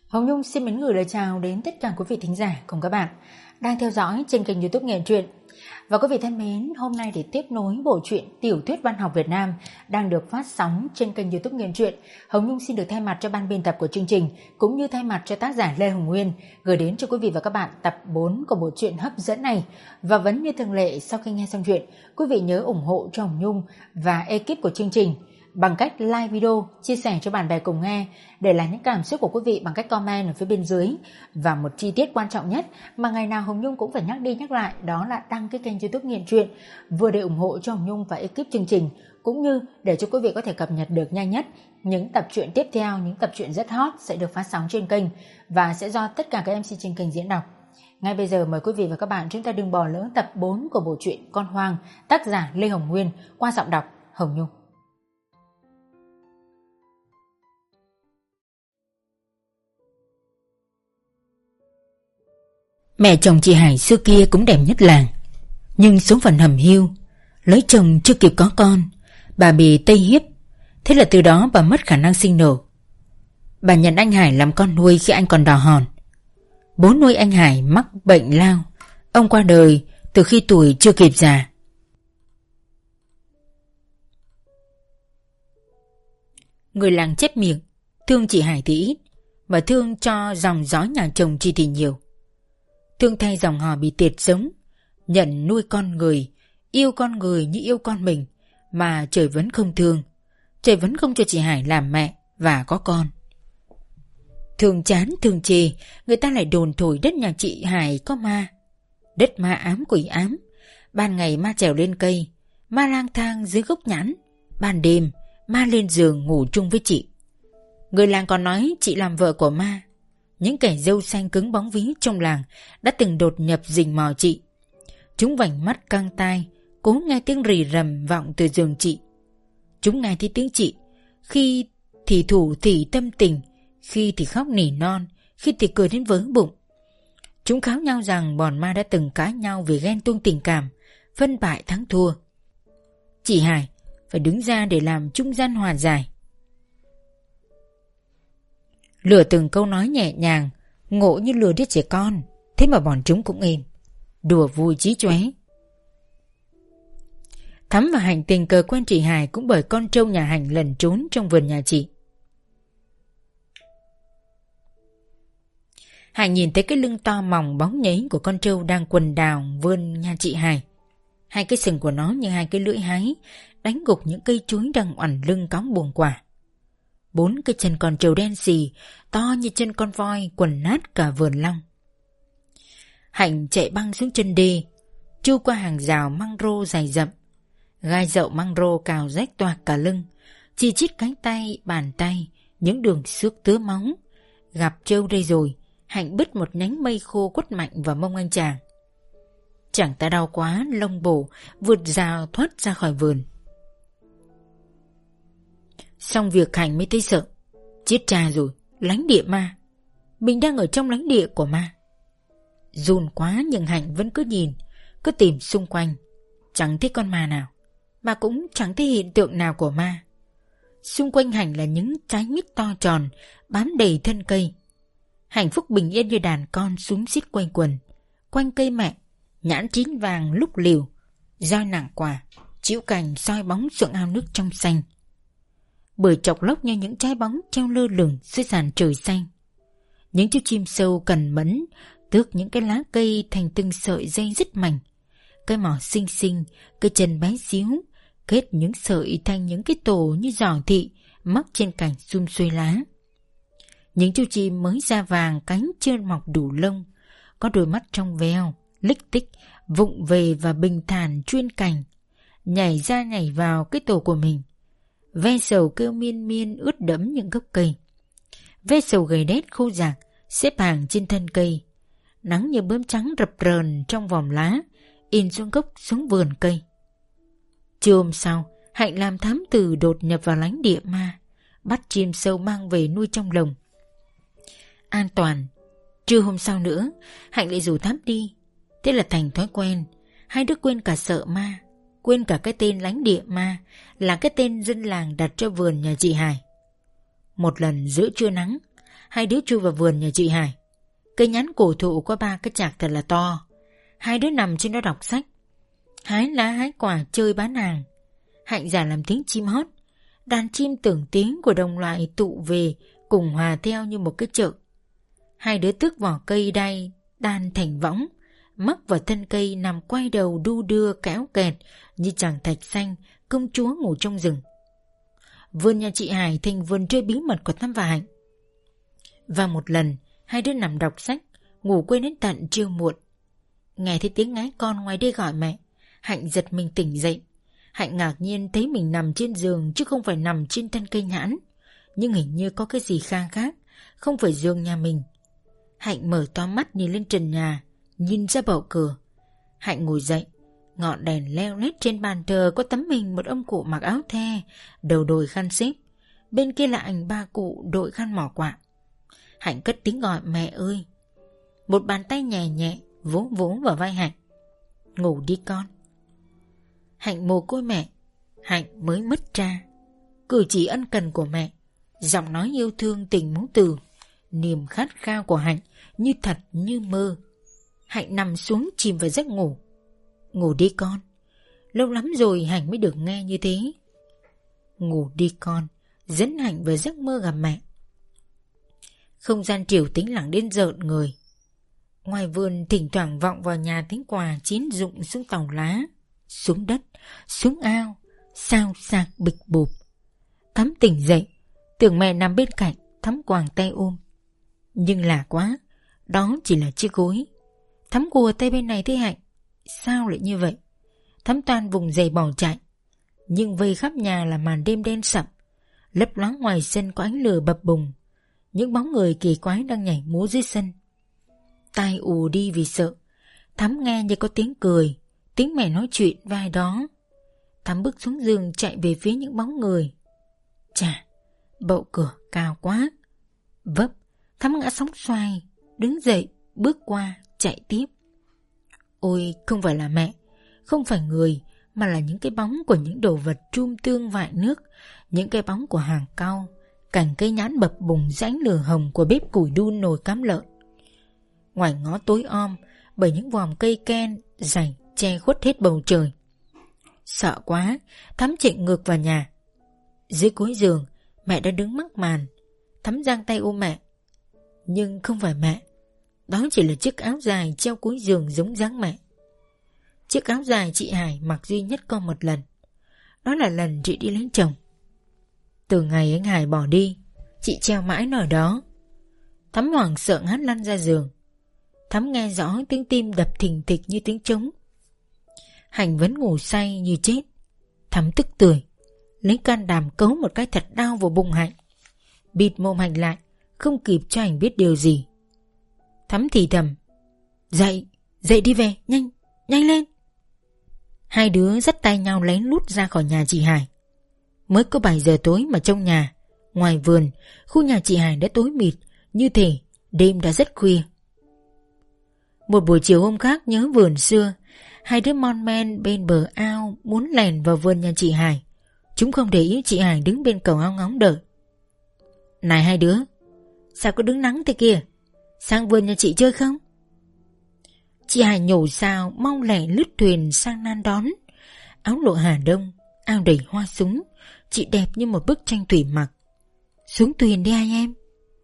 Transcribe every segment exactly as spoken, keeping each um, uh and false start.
Hồng Nhung xin mến gửi lời chào đến tất cả quý vị thính giả cùng các bạn đang theo dõi trên kênh YouTube Nghệ Truyện. Và quý vị thân mến, hôm nay để tiếp nối bộ truyện tiểu thuyết văn học Việt Nam đang được phát sóng trên kênh YouTube Nghệ Truyện, Hồng Nhung xin được thay mặt cho ban biên tập của chương trình cũng như thay mặt cho tác giả Lê Hồng Nguyên gửi đến cho quý vị và các bạn tập bốn của bộ truyện hấp dẫn này. Và vẫn như thường lệ, sau khi nghe xong chuyện, quý vị nhớ ủng hộ cho Hồng Nhung và ekip của chương trình bằng cách like video, chia sẻ cho bạn bè cùng nghe, để lại những cảm xúc của quý vị bằng cách comment ở phía bên dưới. Và một chi tiết quan trọng nhất mà ngày nào Hồng Nhung cũng phải nhắc đi nhắc lại, đó là đăng cái kênh YouTube Nghiện Truyện, vừa để ủng hộ cho Hồng Nhung và ekip chương trình, cũng như để cho quý vị có thể cập nhật được nhanh nhất những tập truyện tiếp theo, những tập truyện rất hot sẽ được phát sóng trên kênh và sẽ do tất cả các em xê trên kênh diễn đọc. Ngay bây giờ mời quý vị và các bạn chúng ta đừng bỏ lỡ tập bốn của bộ truyện Con Hoang, tác giả Lê Hồng Nguyên, qua giọng đọc Hồng Nhung. Mẹ chồng chị Hải xưa kia cũng đẹp nhất làng, nhưng số phận hầm hiu, lấy chồng chưa kịp có con, bà bị tây hiếp. Thế là từ đó bà mất khả năng sinh nở. Bà nhận anh Hải làm con nuôi khi anh còn đỏ hòn. Bố nuôi anh Hải mắc bệnh lao, ông qua đời từ khi tuổi chưa kịp già. Người làng chép miệng, thương chị Hải thì ít, mà thương cho dòng dõi nhà chồng chị thì nhiều. Thương thay dòng họ bị tiệt sống, nhận nuôi con người, yêu con người như yêu con mình, mà trời vẫn không thương. Trời vẫn không cho chị Hải làm mẹ và có con. Thương chán thương chê, người ta lại đồn thổi đất nhà chị Hải có ma. Đất ma ám quỷ ám, ban ngày ma trèo lên cây, ma lang thang dưới gốc nhãn, ban đêm ma lên giường ngủ chung với chị. Người làng còn nói chị làm vợ của ma. Những kẻ râu xanh cứng bóng ví trong làng đã từng đột nhập rình mò chị. Chúng vành mắt căng tai, cố nghe tiếng rì rầm vọng từ giường chị. Chúng nghe thấy tiếng chị, khi thì thủ thì tâm tình, khi thì khóc nỉ non, khi thì cười đến vớ bụng. Chúng kháo nhau rằng bọn ma đã từng cãi nhau vì ghen tuông tình cảm, phân bại thắng thua. Chị Hải phải đứng ra để làm trung gian hòa giải. Lừa từng câu nói nhẹ nhàng, ngộ như lừa đứa trẻ con, thế mà bọn chúng cũng êm, đùa vui chí chóe. Thắm và Hành tình cờ quen chị Hải cũng bởi con trâu nhà Hành lẩn trốn trong vườn nhà chị. Hành nhìn thấy cái lưng to mỏng bóng nhấy của con trâu đang quần đào vườn nhà chị Hải. Hai cái sừng của nó như hai cái lưỡi hái, đánh gục những cây chuối đang oằn lưng cóng buồng quả. Bốn cái chân con trâu đen xì, to như chân con voi, quần nát cả vườn long. Hạnh chạy băng xuống chân đê, chui qua hàng rào măng rô dày rậm. Gai dậu măng rô cào rách toạc cả lưng, chỉ chít cánh tay, bàn tay, những đường xước tứa máu. Gặp trâu đây rồi, Hạnh bứt một nhánh mây khô quất mạnh vào mông anh chàng. Chàng ta đau quá, lông bổ, vượt rào thoát ra khỏi vườn. Xong việc Hạnh mới thấy sợ. Chết cha rồi, lãnh địa ma. Mình đang ở trong lãnh địa của ma. Run quá nhưng Hạnh vẫn cứ nhìn, cứ tìm xung quanh. Chẳng thấy con ma nào, mà cũng chẳng thấy hiện tượng nào của ma. Xung quanh Hạnh là những trái mít to tròn, bám đầy thân cây. Hạnh phúc bình yên như đàn con xúm xít quanh quần. Quanh cây mẹ, nhãn chín vàng lúc liều, roi nặng quả, chịu cành soi bóng xuống ao nước trong xanh. Bưởi chọc lốc như những trái bóng treo lơ lửng dưới sàn trời xanh. Những chú chim sâu cần mẫn tước những cái lá cây thành từng sợi dây rất mảnh. Cái mỏ xinh xinh, cái chân bé xíu, kết những sợi thành những cái tổ như giỏ thị mắc trên cành sum xuê lá. Những chú chim mới da vàng cánh chưa mọc đủ lông, có đôi mắt trong veo, lích tích, vụng về và bình thản chuyên cành, nhảy ra nhảy vào cái tổ của mình. Ve sầu kêu miên miên ướt đẫm những gốc cây. Ve sầu gầy đét khô rạc xếp hàng trên thân cây. Nắng như bướm trắng rập rờn trong vòng lá, in xuống gốc xuống vườn cây. Trưa hôm sau, Hạnh làm thám tử đột nhập vào lãnh địa ma, bắt chim sâu mang về nuôi trong lồng. An toàn. Trưa hôm sau nữa, Hạnh lại rủ thám đi. Thế là thành thói quen. Hai đứa quên cả sợ ma, quên cả cái tên lãnh địa ma, là cái tên dân làng đặt cho vườn nhà chị Hải. Một lần giữa trưa nắng, hai đứa chui vào vườn nhà chị Hải. Cây nhãn cổ thụ có ba cái chạc thật là to. Hai đứa nằm trên đó đọc sách, hái lá hái quả chơi bán hàng. Hạnh giả làm tiếng chim hót. Đàn chim tưởng tiếng của đồng loại tụ về cùng hòa theo như một cái chợ. Hai đứa tước vỏ cây đay đan thành võng, mắc vào thân cây nằm quay đầu đu đưa kéo kẹt như chàng thạch xanh công chúa ngủ trong rừng. Vườn nhà chị Hải thành vườn chơi bí mật của Thắm và Hạnh. Và một lần hai đứa nằm đọc sách, ngủ quên đến tận trưa muộn. Nghe thấy tiếng ngái con ngoài đây gọi mẹ, Hạnh giật mình tỉnh dậy. Hạnh ngạc nhiên thấy mình nằm trên giường chứ không phải nằm trên thân cây nhãn. Nhưng hình như có cái gì khác khác, không phải giường nhà mình. Hạnh mở to mắt nhìn lên trần nhà, nhìn ra bậu cửa. Hạnh ngồi dậy, ngọn đèn leo lét trên bàn thờ có tấm hình một ông cụ mặc áo the, đầu đội khăn xếp. Bên kia là ảnh ba cụ đội khăn mỏ quạ. Hạnh cất tiếng gọi mẹ ơi. Một bàn tay nhẹ nhẹ vỗ vỗ vào vai Hạnh. Ngủ đi con. Hạnh mồ côi mẹ. Hạnh mới mất cha. Cử chỉ ân cần của mẹ, giọng nói yêu thương tình mẫu tử, niềm khát khao của Hạnh như thật như mơ. Hạnh nằm xuống chìm vào giấc ngủ. Ngủ đi con. Lâu lắm rồi Hạnh mới được nghe như thế. Ngủ đi con, dẫn Hạnh vào giấc mơ gặp mẹ. Không gian triều tĩnh lặng đến rợn người. Ngoài vườn thỉnh thoảng vọng vào nhà tiếng quà chín rụng xuống tàu lá, xuống đất, xuống ao, sao sạc bịch bụp. Thắm tỉnh dậy, tưởng mẹ nằm bên cạnh, Thắm quàng tay ôm. Nhưng lạ quá, đó chỉ là chiếc gối. Thắm cùa tay bên này thấy Hạnh. Sao lại như vậy? Thắm toan vùng dậy bỏ chạy. Nhưng vây khắp nhà là màn đêm đen sậm. Lấp loáng ngoài sân có ánh lửa bập bùng. Những bóng người kỳ quái đang nhảy múa dưới sân. Tai ù đi vì sợ. Thắm nghe như có tiếng cười, tiếng mẹ nói chuyện với ai đó. Thắm bước xuống giường chạy về phía những bóng người. Chà, bậu cửa cao quá. Vấp, Thắm ngã sóng xoay, đứng dậy, bước qua, chạy tiếp. Ôi, không phải là mẹ, không phải người, mà là những cái bóng của những đồ vật trum tương vại nước, những cái bóng của hàng cau, cành cây nhãn bập bùng rãnh lửa hồng của bếp củi đun nồi cám lợn. Ngoài ngõ tối om bởi những vòm cây ken dày che khuất hết bầu trời. Sợ quá, Thắm chạy ngược vào nhà. Dưới cuối giường, mẹ đã đứng mắc màn. Thắm giang tay ôm mẹ. Nhưng không phải mẹ. Đó chỉ là chiếc áo dài treo cuối giường giống dáng mẹ. Chiếc áo dài chị Hải mặc duy nhất có một lần. Đó là lần chị đi lấy chồng. Từ ngày anh Hải bỏ đi, chị treo mãi nó ở đó. Thắm hoảng sợ ngã lăn ra giường. Thắm nghe rõ tiếng tim đập thình thịch như tiếng trống. Hành vẫn ngủ say như chết. Thắm tức tưởi, lấy can đảm cấu một cái thật đau vào bụng Hạnh. Bịt mồm Hành lại, không kịp cho Hành biết điều gì. Thắm thì thầm. Dậy, dậy đi về, nhanh, nhanh lên. Hai đứa dắt tay nhau lén lút ra khỏi nhà chị Hải. Mới có bảy giờ tối mà trong nhà, ngoài vườn, khu nhà chị Hải đã tối mịt, như thể đêm đã rất khuya. Một buổi chiều hôm khác nhớ vườn xưa, hai đứa mon men bên bờ ao muốn lèn vào vườn nhà chị Hải. Chúng không để ý chị Hải đứng bên cầu ao ngóng đợi. Này hai đứa, sao có đứng nắng thế kia? Sang vườn nhà chị chơi không? Chị Hải nhổ sao mau lẹ lướt thuyền sang nan đón. Áo lụa Hà Đông, ao đầy hoa súng, chị đẹp như một bức tranh thủy mặc. Xuống thuyền đi hai em.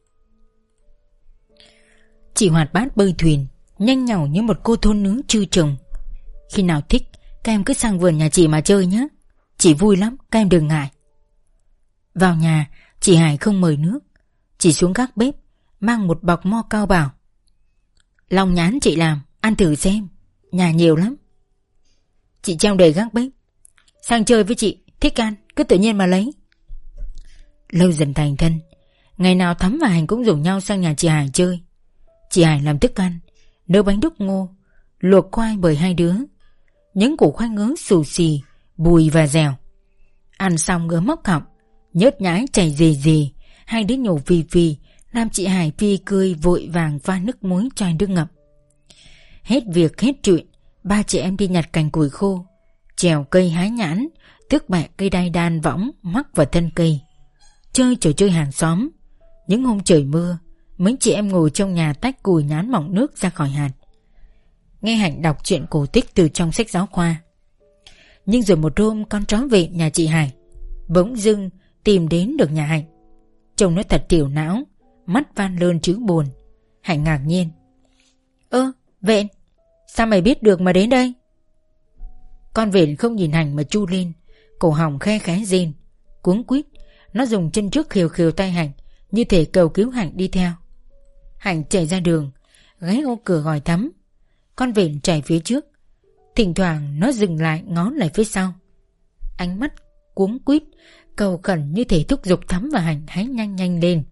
Chị hoạt bát bơi thuyền, nhanh nhảu như một cô thôn nướng chư chồng. Khi nào thích, các em cứ sang vườn nhà chị mà chơi nhé. Chị vui lắm, các em đừng ngại. Vào nhà, chị Hải không mời nước. Chị xuống gác bếp, mang một bọc mo cao bảo. Lòng nhán chị làm, ăn thử xem, nhà nhiều lắm. Chị treo đầy gác bếp. Sang chơi với chị, thích ăn, cứ tự nhiên mà lấy. Lâu dần thành thân, ngày nào Thắm và Hành cũng rủ nhau sang nhà chị Hải chơi. Chị Hải làm thức ăn, nấu bánh đúc ngô, luộc khoai bởi hai đứa, những củ khoai ngớ xù xì, bùi và dẻo. Ăn xong ngứa móc họng, nhớt nhái chảy rề rề, hai đứa nhổ phì phì, làm chị Hải phi cười vội vàng pha nước muối chai nước ngập. Hết việc hết chuyện, ba chị em đi nhặt cành củi khô, trèo cây hái nhãn, tước bẹ cây đai đan võng mắc vào thân cây, chơi trò chơi hàng xóm. Những hôm trời mưa, mấy chị em ngồi trong nhà tách cùi nhán mỏng nước ra khỏi hạt, nghe Hạnh đọc chuyện cổ tích từ trong sách giáo khoa. Nhưng rồi một hôm con chó vệ nhà chị Hải bỗng dưng tìm đến được nhà Hạnh. Trông nó thật tiểu não, mắt van lơn chữ buồn. Hạnh ngạc nhiên: Ơ, Vện, sao mày biết được mà đến đây? Con Vện không nhìn Hạnh mà chu lên, cổ họng khe khẽ rên. Cuống quýt, nó dùng chân trước khều khều tay Hạnh, như thể cầu cứu Hạnh đi theo. Hạnh chạy ra đường, ghé ô cửa gọi Thắm. Con Vện chạy phía trước, thỉnh thoảng nó dừng lại ngó lại phía sau, ánh mắt cuống quýt cầu khẩn như thể thúc giục Thắm và Hạnh hãy nhanh nhanh lên.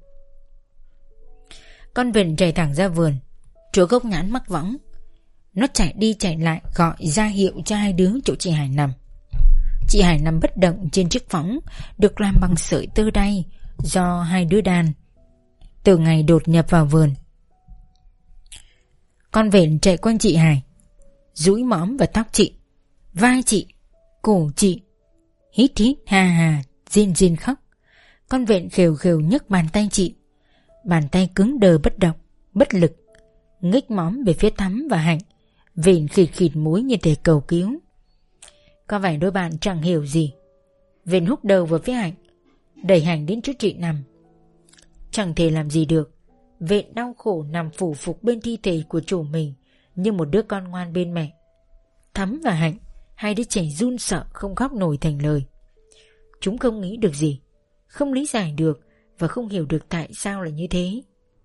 Con Vện chạy thẳng ra vườn, chỗ gốc nhãn mắc võng. Nó chạy đi chạy lại gọi ra hiệu cho hai đứa chỗ chị Hải nằm. Chị Hải nằm bất động trên chiếc võng được làm bằng sợi tơ đay do hai đứa đan từ ngày đột nhập vào vườn. Con Vện chạy quanh chị Hải, dúi mõm vào tóc chị, vai chị, cổ chị, hít hít hà hà, rên rên khóc. Con Vện khều khều nhấc bàn tay chị, bàn tay cứng đờ bất động, bất lực, nghếch mõm về phía Thắm và Hạnh. Vện khịt khịt mũi như thể cầu cứu. Có vẻ đôi bạn chẳng hiểu gì. Vện húc đầu vào phía Hạnh, đẩy Hạnh đến chỗ chị nằm. Chẳng thể làm gì được. Vện đau khổ nằm phủ phục bên thi thể của chủ mình như một đứa con ngoan bên mẹ. Thắm và Hạnh, hai đứa trẻ run sợ không khóc nổi thành lời. Chúng không nghĩ được gì, không lý giải được và không hiểu được tại sao lại như thế.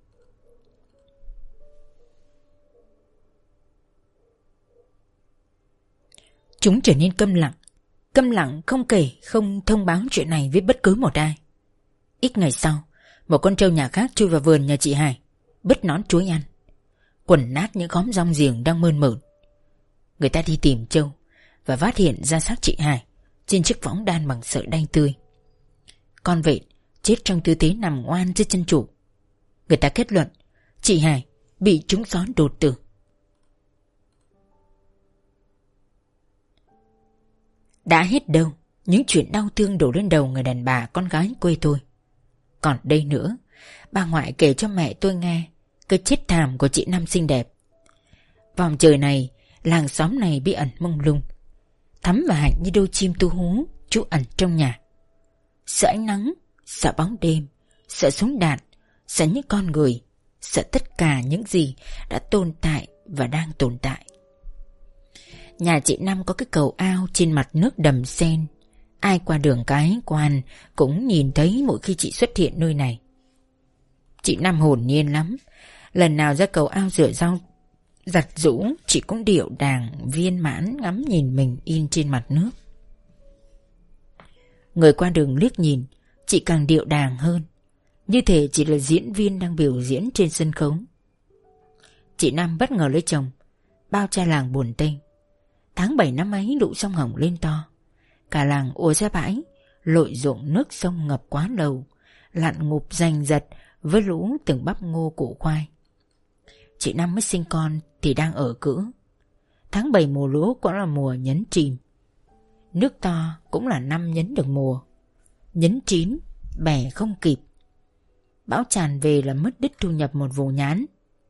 Chúng trở nên câm lặng, câm lặng không kể, không thông báo chuyện này với bất cứ một ai. Ít ngày sau, một con trâu nhà khác chui vào vườn nhà chị Hải, bứt nón chuối ăn, quần nát những khóm rong giềng đang mơn mởn. Người ta đi tìm trâu và phát hiện ra xác chị Hải trên chiếc võng đan bằng sợi đay tươi. Con Vện chết trong tư thế nằm ngoan dưới chân chủ. Người ta kết luận chị Hải bị trúng gió đột tử. Đã hết đâu những chuyện đau thương đổ lên đầu người đàn bà con gái quê tôi. Còn đây nữa, bà ngoại kể cho mẹ tôi nghe cái chết thảm của chị Năm xinh đẹp. Vòng trời này, làng xóm này bí ẩn mông lung. Thắm và Hạnh như đôi chim tu hú trú ẩn trong nhà. Sợ ánh nắng, sợ bóng đêm, sợ súng đạn, sợ những con người, sợ tất cả những gì đã tồn tại và đang tồn tại. Nhà chị Năm có cái cầu ao trên mặt nước đầm sen. Ai qua đường cái quan cũng nhìn thấy mỗi khi chị xuất hiện nơi này. Chị Năm hồn nhiên lắm. Lần nào ra cầu ao rửa rau giặt giũ, chị cũng điệu đàng viên mãn ngắm nhìn mình in trên mặt nước. Người qua đường liếc nhìn, chị càng điệu đàng hơn, như thể chị là diễn viên đang biểu diễn trên sân khấu. Chị Năm bất ngờ lấy chồng, bao cha làng buồn tênh. Tháng bảy năm ấy lũ sông Hồng lên to, cả làng ùa ra bãi, lội ruộng nước sông ngập quá đầu, lặn ngụp giành giật với lũ từng bắp ngô củ khoai. Chị Năm mới sinh con thì đang ở cữ. Tháng bảy mùa lúa cũng là mùa nhấn chìm. Nước to cũng là năm nhấn được mùa. Nhấn chín, bẻ không kịp. Bão tràn về là mất đích thu nhập một vụ nhãn.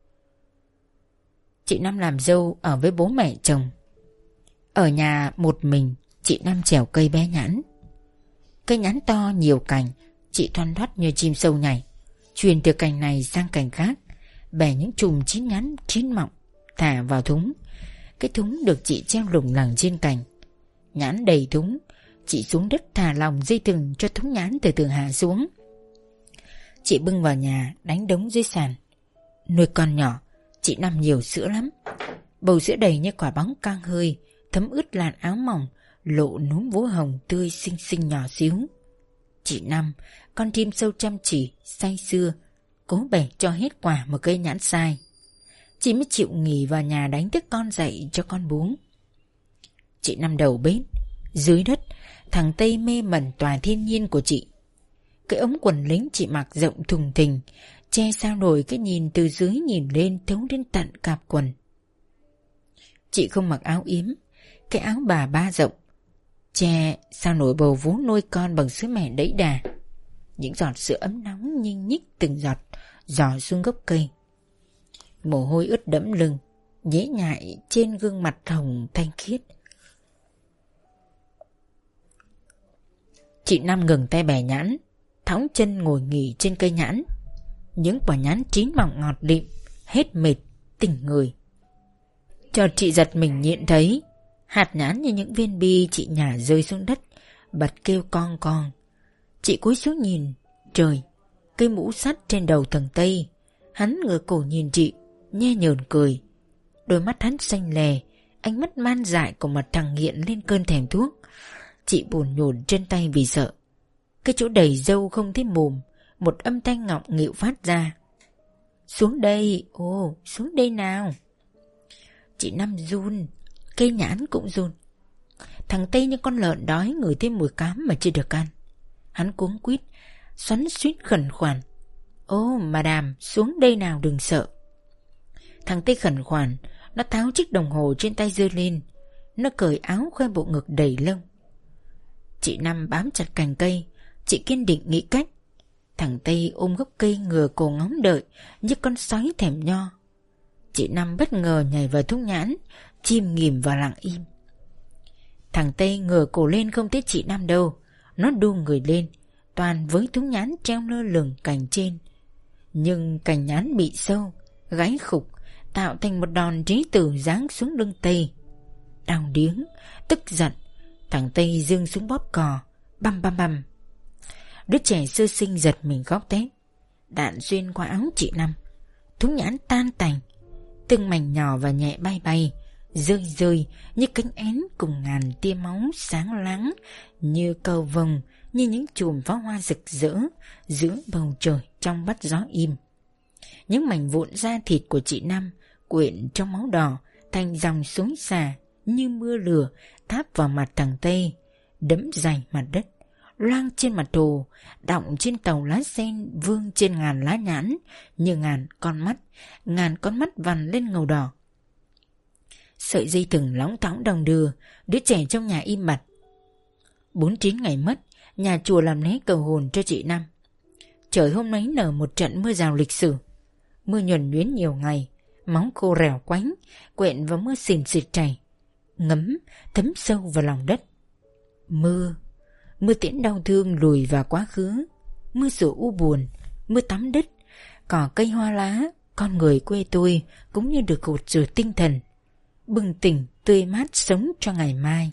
Chị Năm làm dâu ở với bố mẹ chồng. Ở nhà một mình, chị Năm trèo cây bé nhãn. Cây nhãn to nhiều cành, chị thoăn thoắt như chim sâu nhảy, truyền từ cành này sang cành khác, bẻ những chùm chín nhãn chín mọng, thả vào thúng. Cái thúng được chị treo lủng lẳng trên cành. Nhãn đầy thúng, chị xuống đất thả lòng dây thừng cho thúng nhãn từ từ hạ xuống. Chị bưng vào nhà đánh đống dưới sàn. Nuôi con nhỏ, chị Năm nhiều sữa lắm. Bầu sữa đầy như quả bóng căng hơi, thấm ướt làn áo mỏng, lộ núm vú hồng tươi xinh xinh nhỏ xíu. Chị Năm, con chim sâu chăm chỉ, say sưa, cố bẻ cho hết quả một cây nhãn sai. Chị mới chịu nghỉ vào nhà đánh thức con dậy cho con bú. Chị Năm đầu bếp, dưới đất, thằng Tây mê mẩn tòa thiên nhiên của chị. Cái ống quần lính chị mặc rộng thùng thình, che sao nổi cái nhìn từ dưới nhìn lên thấu đến tận cạp quần. Chị không mặc áo yếm, cái áo bà ba rộng, che sao nổi bầu vú nuôi con bằng sữa mẹ đẫy đà. Những giọt sữa ấm nóng nhinh nhích từng giọt dò xuống gốc cây. Mồ hôi ướt đẫm lưng, nhễ nhại trên gương mặt hồng thanh khiết. Chị Năm ngừng tay bẻ nhãn, thõng chân ngồi nghỉ trên cây nhãn. Những quả nhãn chín mọng ngọt lịm, hết mệt, tỉnh người. Chợt chị giật mình nhận thấy hạt nhãn như những viên bi chị nhả rơi xuống đất, bật kêu con con. Chị cúi xuống nhìn, trời, cây mũ sắt trên đầu thằng Tây. Hắn ngửa cổ nhìn chị, nhe nhờn cười. Đôi mắt hắn xanh lè, ánh mắt man dại của một thằng nghiện lên cơn thèm thuốc. Chị buồn nhổn chân tay vì sợ. Cái chỗ đầy râu không thấy mồm, một âm thanh ngọng nghịu phát ra. Xuống đây, ồ, xuống đây nào. Chị Năm run, cây nhãn cũng run. Thằng Tây như con lợn đói ngửi thêm mùi cám mà chưa được ăn. Hắn cuống quýt, xoắn xuýt khẩn khoản. Ô, madam, xuống đây nào, đừng sợ. Thằng Tây khẩn khoản, nó tháo chiếc đồng hồ trên tay giơ lên. Nó cởi áo khoe bộ ngực đầy lông. Chị Năm bám chặt cành cây, chị kiên định nghĩ cách. Thằng Tây ôm gốc cây ngửa cổ ngóng đợi như con sói thèm nho. Chị Năm bất ngờ nhảy vào thung nhãn, chìm nghỉm vào lặng im. Thằng Tây ngửa cổ lên không thấy chị Năm đâu. Nó đu người lên, toàn với thung nhãn treo lơ lửng cành trên. Nhưng cành nhãn bị sâu, gãy khục, tạo thành một đòn trí tử giáng xuống lưng Tây. Đau điếng, tức giận, thằng Tây giương xuống bóp cò, băm băm băm. Đứa trẻ sơ sinh giật mình khóc thét. Đạn xuyên qua áo chị Năm, thúng nhãn tan tành, từng mảnh nhỏ và nhẹ bay bay, rơi rơi như cánh én cùng ngàn tia máu sáng láng, như cầu vồng, như những chùm pháo hoa rực rỡ giữa bầu trời trong bắt gió im. Những mảnh vụn da thịt của chị Năm quyện trong máu đỏ thành dòng xối xả như mưa lửa tháp vào mặt thằng Tây, đẫm dày mặt đất, loang trên mặt hồ, đọng trên tàu lá sen, vương trên ngàn lá nhãn như ngàn con mắt, ngàn con mắt vằn lên ngầu đỏ. Sợi dây thừng lóng thóng đồng đưa, đứa trẻ trong nhà im bặt. Bốn chín ngày mất, nhà chùa làm lễ cầu hồn cho chị Năm. Trời hôm ấy nở một trận mưa rào lịch sử. Mưa nhuần nhuyễn nhiều ngày, máu khô rèo quánh, quện vào mưa xìn xịt chảy, ngấm, thấm sâu vào lòng đất. Mưa, mưa tiễn đau thương lùi vào quá khứ, mưa sửa u buồn, mưa tắm đất, cỏ cây hoa lá, con người quê tôi cũng như được gột rửa tinh thần, bừng tỉnh tươi mát sống cho ngày mai.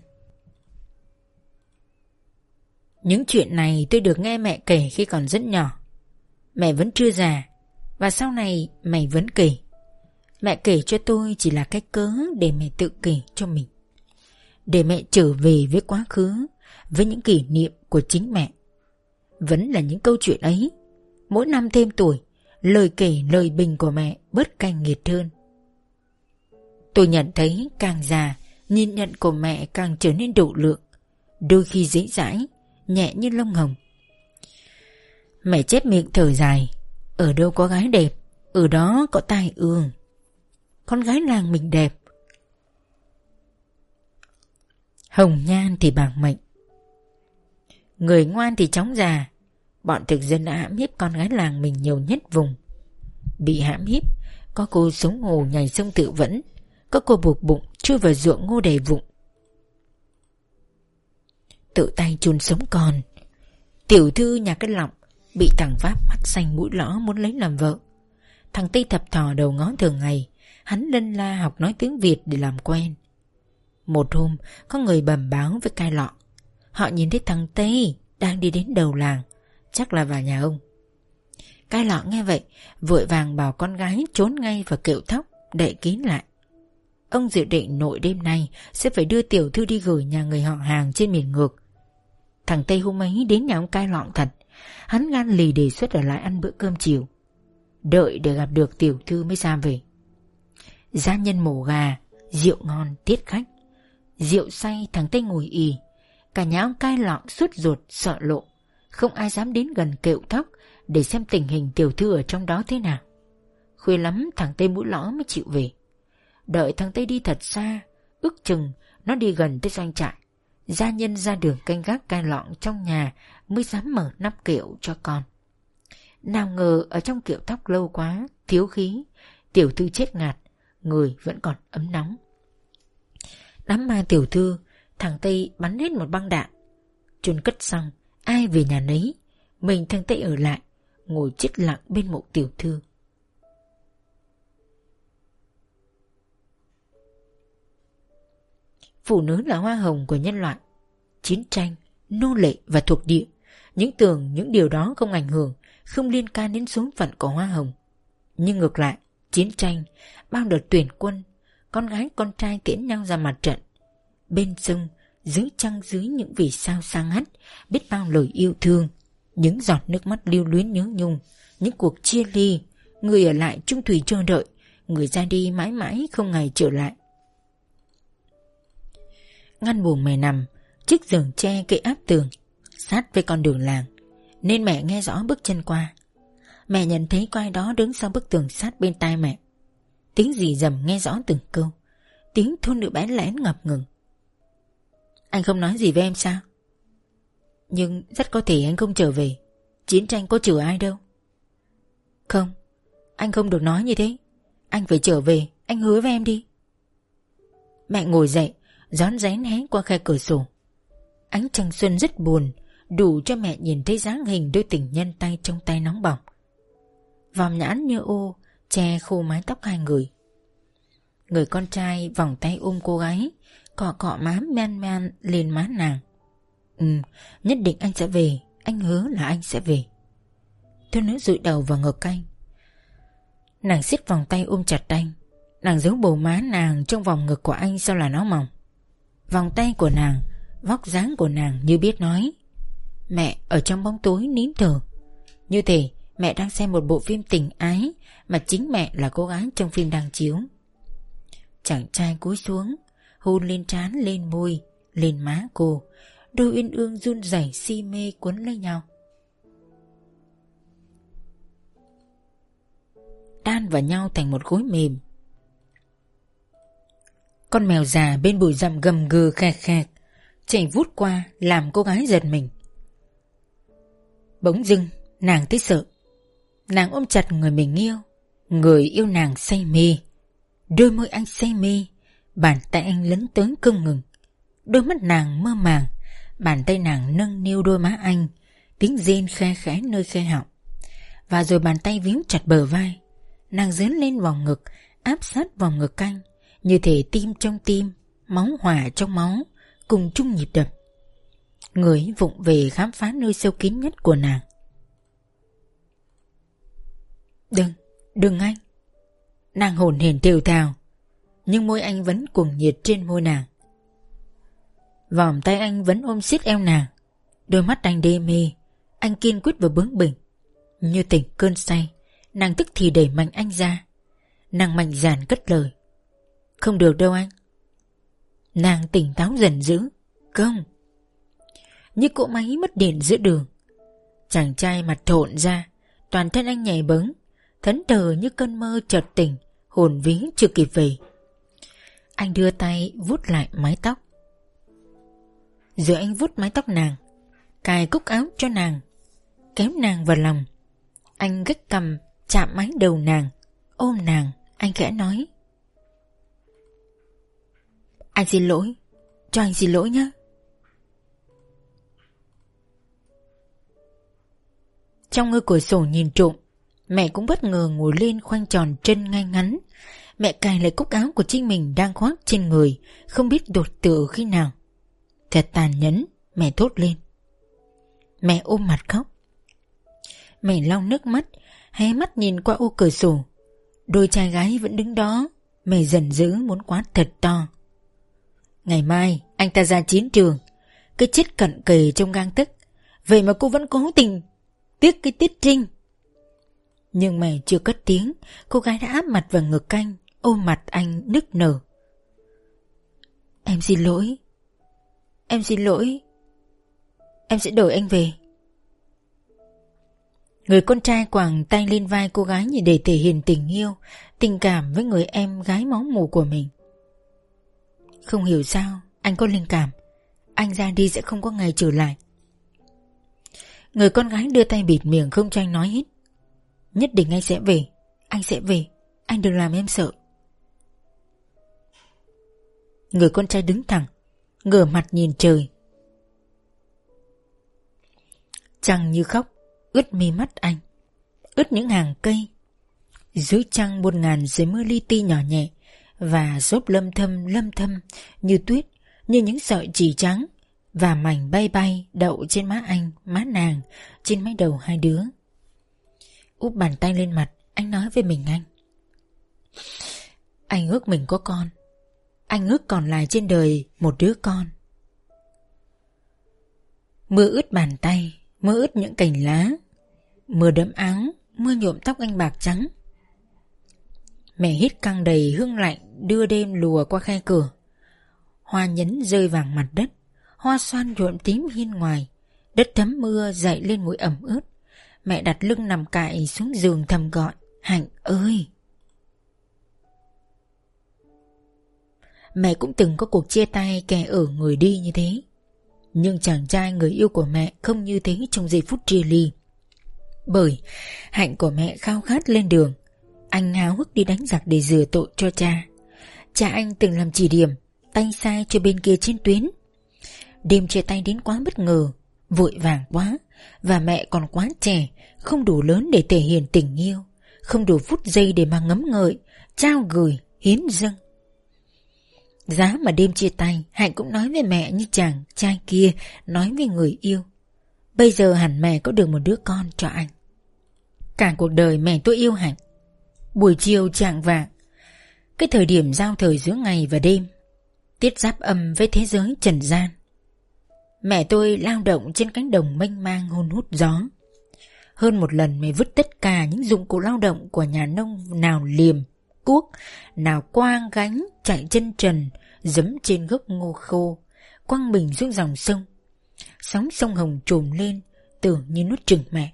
Những chuyện này tôi được nghe mẹ kể khi còn rất nhỏ. Mẹ vẫn chưa già, và sau này mẹ vẫn kể. Mẹ kể cho tôi chỉ là cái cớ để mẹ tự kể cho mình, để mẹ trở về với quá khứ, với những kỷ niệm của chính mẹ. Vẫn là những câu chuyện ấy, mỗi năm thêm tuổi, lời kể lời bình của mẹ bớt cay nghiệt hơn. Tôi nhận thấy càng già, nhìn nhận của mẹ càng trở nên độ lượng, đôi khi dễ dãi, nhẹ như lông hồng. Mẹ chép miệng thở dài, ở đâu có gái đẹp, ở đó có tai ương. Con gái làng mình đẹp, hồng nhan thì bạc mệnh. Người ngoan thì chóng già. Bọn thực dân đã hãm hiếp con gái làng mình nhiều nhất vùng. Bị hãm hiếp, có cô sống hồ nhảy sông tự vẫn, có cô buộc bụng chui vào ruộng ngô đầy vụng, tự tay chôn sống con. Tiểu thư nhà cái Lọng bị thằng Pháp mắt xanh mũi lõ muốn lấy làm vợ. Thằng Tây thập thò đầu ngó thường ngày, hắn lân la học nói tiếng Việt để làm quen. Một hôm có người bẩm báo với Cai Lọ, họ nhìn thấy thằng Tây đang đi đến đầu làng, chắc là vào nhà ông. Cai Lọ nghe vậy vội vàng bảo con gái trốn ngay vào kệu thóc đậy kín lại. Ông dự định nội đêm nay sẽ phải đưa tiểu thư đi gửi nhà người họ hàng trên miền ngược. Thằng Tây hôm ấy đến nhà ông Cai Lọ thật, hắn gan lì đề xuất ở lại ăn bữa cơm chiều, đợi để gặp được tiểu thư mới ra về. Gia nhân mổ gà, rượu ngon tiết khách. Rượu say thằng Tây ngồi ì, cả nhà ông Cai Lọ sốt ruột sợ lộ, không ai dám đến gần kệu thóc để xem tình hình tiểu thư ở trong đó thế nào. Khuya lắm thằng Tây mũi lõ mới chịu về. Đợi thằng Tây đi thật xa, ước chừng nó đi gần tới doanh trại, gia nhân ra đường canh gác Cai Lọ trong nhà mới dám mở nắp kệu cho con. Nào ngờ ở trong kiểu tóc lâu quá, thiếu khí, tiểu thư chết ngạt, người vẫn còn ấm nóng. Đám ma tiểu thư, thằng Tây bắn hết một băng đạn. Chôn cất xong, ai về nhà nấy, mình thằng Tây ở lại, ngồi chết lặng bên mộ tiểu thư. Phụ nữ là hoa hồng của nhân loại. Chiến tranh, nô lệ và thuộc địa, những tưởng những điều đó không ảnh hưởng, không liên can đến số phận của hoa hồng. Nhưng ngược lại, chiến tranh, bao đợt tuyển quân, con gái con trai tiễn nhau ra mặt trận. Bên sông, dưới trăng dưới những vì sao sang ngắt, biết bao lời yêu thương, những giọt nước mắt lưu luyến nhớ nhung, những cuộc chia ly, người ở lại chung thủy chờ đợi, người ra đi mãi mãi không ngày trở lại. Ngăn buồng mẹ nằm, chiếc giường tre cây áp tường, sát với con đường làng, nên mẹ nghe rõ bước chân qua. Mẹ nhận thấy có ai đó đứng sau bức tường sát bên tai mẹ. Tiếng rì rầm nghe rõ từng câu, tiếng thôn nữ bén lén ngập ngừng. Anh không nói gì với em sao? Nhưng rất có thể anh không trở về. Chiến tranh có trừ ai đâu. Không, anh không được nói như thế. Anh phải trở về, anh hứa với em đi. Mẹ ngồi dậy, rón rén hé qua khe cửa sổ. Ánh trăng xuân rất buồn, đủ cho mẹ nhìn thấy dáng hình đôi tình nhân tay trong tay nóng bỏng. Vòng nhãn như ô che khô mái tóc hai người. Người con trai vòng tay ôm cô gái, cọ cọ má men men lên má nàng. Ừ, nhất định anh sẽ về, anh hứa là anh sẽ về. Thiếu nữ dụi đầu vào ngực anh. Nàng siết vòng tay ôm chặt anh. Nàng giấu bầu má nàng trong vòng ngực của anh sao là nó mỏng. Vòng tay của nàng, vóc dáng của nàng như biết nói. Mẹ ở trong bóng tối nín thở. Như thể mẹ đang xem một bộ phim tình ái mà chính mẹ là cô gái trong phim đang chiếu. Chàng trai cúi xuống, hôn lên trán lên môi, lên má cô. Đôi uyên ương run rẩy si mê cuốn lấy nhau. Đan vào nhau thành một khối mềm. Con mèo già bên bụi rậm gầm gừ khẹt khẹt, chạy vút qua làm cô gái giật mình. Bỗng dưng nàng thấy sợ. Nàng ôm chặt người mình yêu. Người yêu nàng say mê. Đôi môi anh say mê. Bàn tay anh lấn tới không ngừng. Đôi mắt nàng mơ màng. Bàn tay nàng nâng niu đôi má anh. Tiếng rên khe khẽ nơi khe họng. Và rồi bàn tay víu chặt bờ vai. Nàng dướn lên vòng ngực, áp sát vòng ngực anh, như thể tim trong tim, máu hòa trong máu, cùng chung nhịp đập. Người vụng về khám phá nơi sâu kín nhất của nàng. Đừng, đừng anh. Nàng hồn hển thều thào, nhưng môi anh vẫn cuồng nhiệt trên môi nàng. Vòng tay anh vẫn ôm siết eo nàng. Đôi mắt anh đê mê. Anh kiên quyết và bướng bỉnh. Như tỉnh cơn say, nàng tức thì đẩy mạnh anh ra. Nàng mạnh dạn cất lời. Không được đâu anh. Nàng tỉnh táo dần dữ. Không. Như cỗ máy mất điện giữa đường. Chàng trai mặt thộn ra. Toàn thân anh nhảy bấng, thẫn thờ như cơn mơ chợt tỉnh, hồn vía chưa kịp về. Anh đưa tay vuốt lại mái tóc. Rồi anh vuốt mái tóc nàng, cài cúc áo cho nàng, kéo nàng vào lòng. Anh gách cầm chạm mái đầu nàng, ôm nàng. Anh khẽ nói. Anh xin lỗi. Cho anh xin lỗi nhé. Trong ngôi cửa sổ nhìn trộm, mẹ cũng bất ngờ ngồi lên khoanh tròn chân ngay ngắn. Mẹ cài lại cúc áo của chính mình đang khoác trên người, không biết đột tử khi nào. Thật tàn nhẫn, mẹ thốt lên. Mẹ ôm mặt khóc. Mẹ lau nước mắt, hé mắt nhìn qua ô cửa sổ. Đôi trai gái vẫn đứng đó. Mẹ giận dữ muốn quát thật to. Ngày mai anh ta ra chiến trường, cái chết cận kề trong gang tấc. Vậy mà cô vẫn cố tình tiếc cái Tiết Trinh. Nhưng mẹ chưa cất tiếng, cô gái đã áp mặt vào ngực anh, ôm mặt anh nức nở. Em xin lỗi. Em xin lỗi. Em sẽ đợi anh về. Người con trai quàng tay lên vai cô gái như để thể hiện tình yêu, tình cảm với người em gái máu mủ của mình. Không hiểu sao, anh có linh cảm anh ra đi sẽ không có ngày trở lại. Người con gái đưa tay bịt miệng không cho anh nói hết. Nhất định anh sẽ về. Anh sẽ về. Anh đừng làm em sợ. Người con trai đứng thẳng, ngửa mặt nhìn trời. Trăng như khóc, ướt mi mắt anh, ướt những hàng cây. Dưới trăng muôn ngàn giọt mưa li ti nhỏ nhẹ và xốp lâm thâm lâm thâm như tuyết, như những sợi chỉ trắng và mảnh bay bay đậu trên má anh, má nàng, trên mái đầu hai đứa. Úp bàn tay lên mặt, anh nói với mình anh. Anh ước mình có con. Anh ước còn lại trên đời một đứa con. Mưa ướt bàn tay, mưa ướt những cành lá, mưa đẫm áo, mưa nhuộm tóc anh bạc trắng. Mẹ hít căng đầy hương lạnh đưa đêm lùa qua khe cửa. Hoa nhấn rơi vàng mặt đất, hoa xoan nhuộm tím hiên ngoài. Đất thấm mưa dậy lên mũi ẩm ướt. Mẹ đặt lưng nằm cại xuống giường thầm gọi, Hạnh ơi. Mẹ cũng từng có cuộc chia tay kẻ ở người đi như thế. Nhưng chàng trai người yêu của mẹ không như thế trong giây phút chia ly. Bởi Hạnh của mẹ khao khát lên đường. Anh háo hức đi đánh giặc để rửa tội cho cha. Cha anh từng làm chỉ điểm, tay sai cho bên kia chiến tuyến. Đêm chia tay đến quá bất ngờ, vội vàng quá, và mẹ còn quá trẻ, không đủ lớn để thể hiện tình yêu, không đủ phút giây để mà ngấm ngợi, trao gửi, hiến dâng. Giá mà đêm chia tay, Hạnh cũng nói với mẹ như chàng trai kia nói với người yêu. Bây giờ hẳn mẹ có được một đứa con cho anh. Cả cuộc đời mẹ tôi yêu Hạnh. Buổi chiều chạng vạng, cái thời điểm giao thời giữa ngày và đêm, tiết giáp âm với thế giới trần gian. Mẹ tôi lao động trên cánh đồng mênh mang hun hút gió. Hơn một lần mẹ vứt tất cả những dụng cụ lao động của nhà nông, nào liềm, cuốc, nào quang gánh, chạy chân trần, giẫm trên gốc ngô khô, quăng mình xuống dòng sông. Sóng sông Hồng trùm lên, tưởng như nuốt chửng mẹ.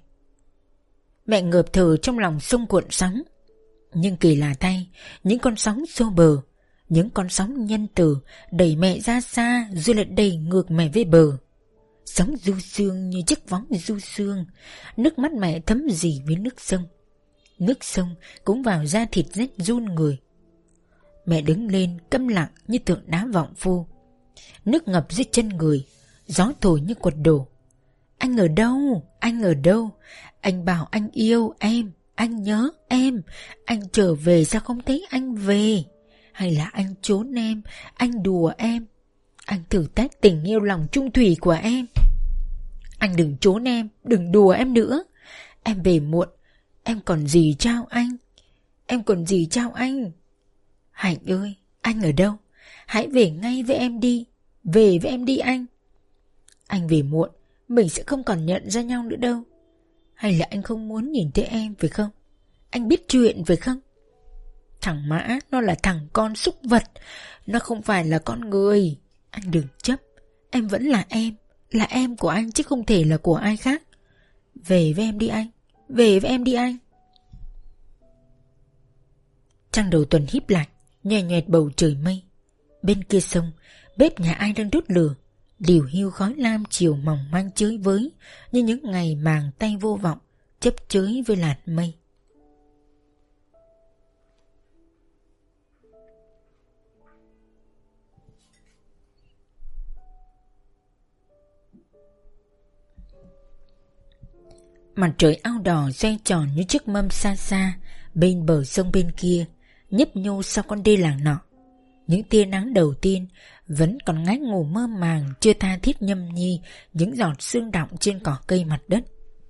Mẹ ngợp thở trong lòng sông cuộn sóng. Nhưng kỳ lạ thay, những con sóng xô bờ, những con sóng nhân từ đẩy mẹ ra xa rồi lại đẩy ngược mẹ về bờ. Sóng du sương như chiếc võng du sương, nước mắt mẹ thấm dì với nước sông. Nước sông cũng vào da thịt rét run người. Mẹ đứng lên câm lặng như tượng đá vọng phu. Nước ngập dưới chân người, gió thổi như quật đổ. Anh ở đâu? Anh ở đâu? Anh bảo anh yêu em, anh nhớ em. Anh trở về sao không thấy anh về? Hay là anh trốn em, anh đùa em? Anh thử test tình yêu lòng trung thủy của em. Anh đừng trốn em, đừng đùa em nữa. Em về muộn, em còn gì trao anh? Em còn gì trao anh? Hạnh ơi, anh ở đâu? Hãy về ngay với em đi. Về với em đi anh. Anh về muộn, mình sẽ không còn nhận ra nhau nữa đâu. Hay là anh không muốn nhìn thấy em phải không? Anh biết chuyện phải không? Thằng Mã nó là thằng con súc vật, nó không phải là con người. Anh đừng chấp. Em vẫn là em, là em của anh chứ không thể là của ai khác. Về với em đi anh. Về với em đi anh. Trăng đầu tuần híp lại, nhòe nhòe bầu trời mây. Bên kia sông, bếp nhà ai đang đốt lửa, điều hiu khói lam chiều mỏng manh chới với như những ngày màng tay vô vọng chấp chới với làn mây. Mặt trời ao đỏ xoay tròn như chiếc mâm xa xa bên bờ sông bên kia, nhấp nhô sau con đê làng nọ. Những tia nắng đầu tiên vẫn còn ngái ngủ mơ màng, chưa tha thiết nhâm nhi những giọt sương đọng trên cỏ cây mặt đất.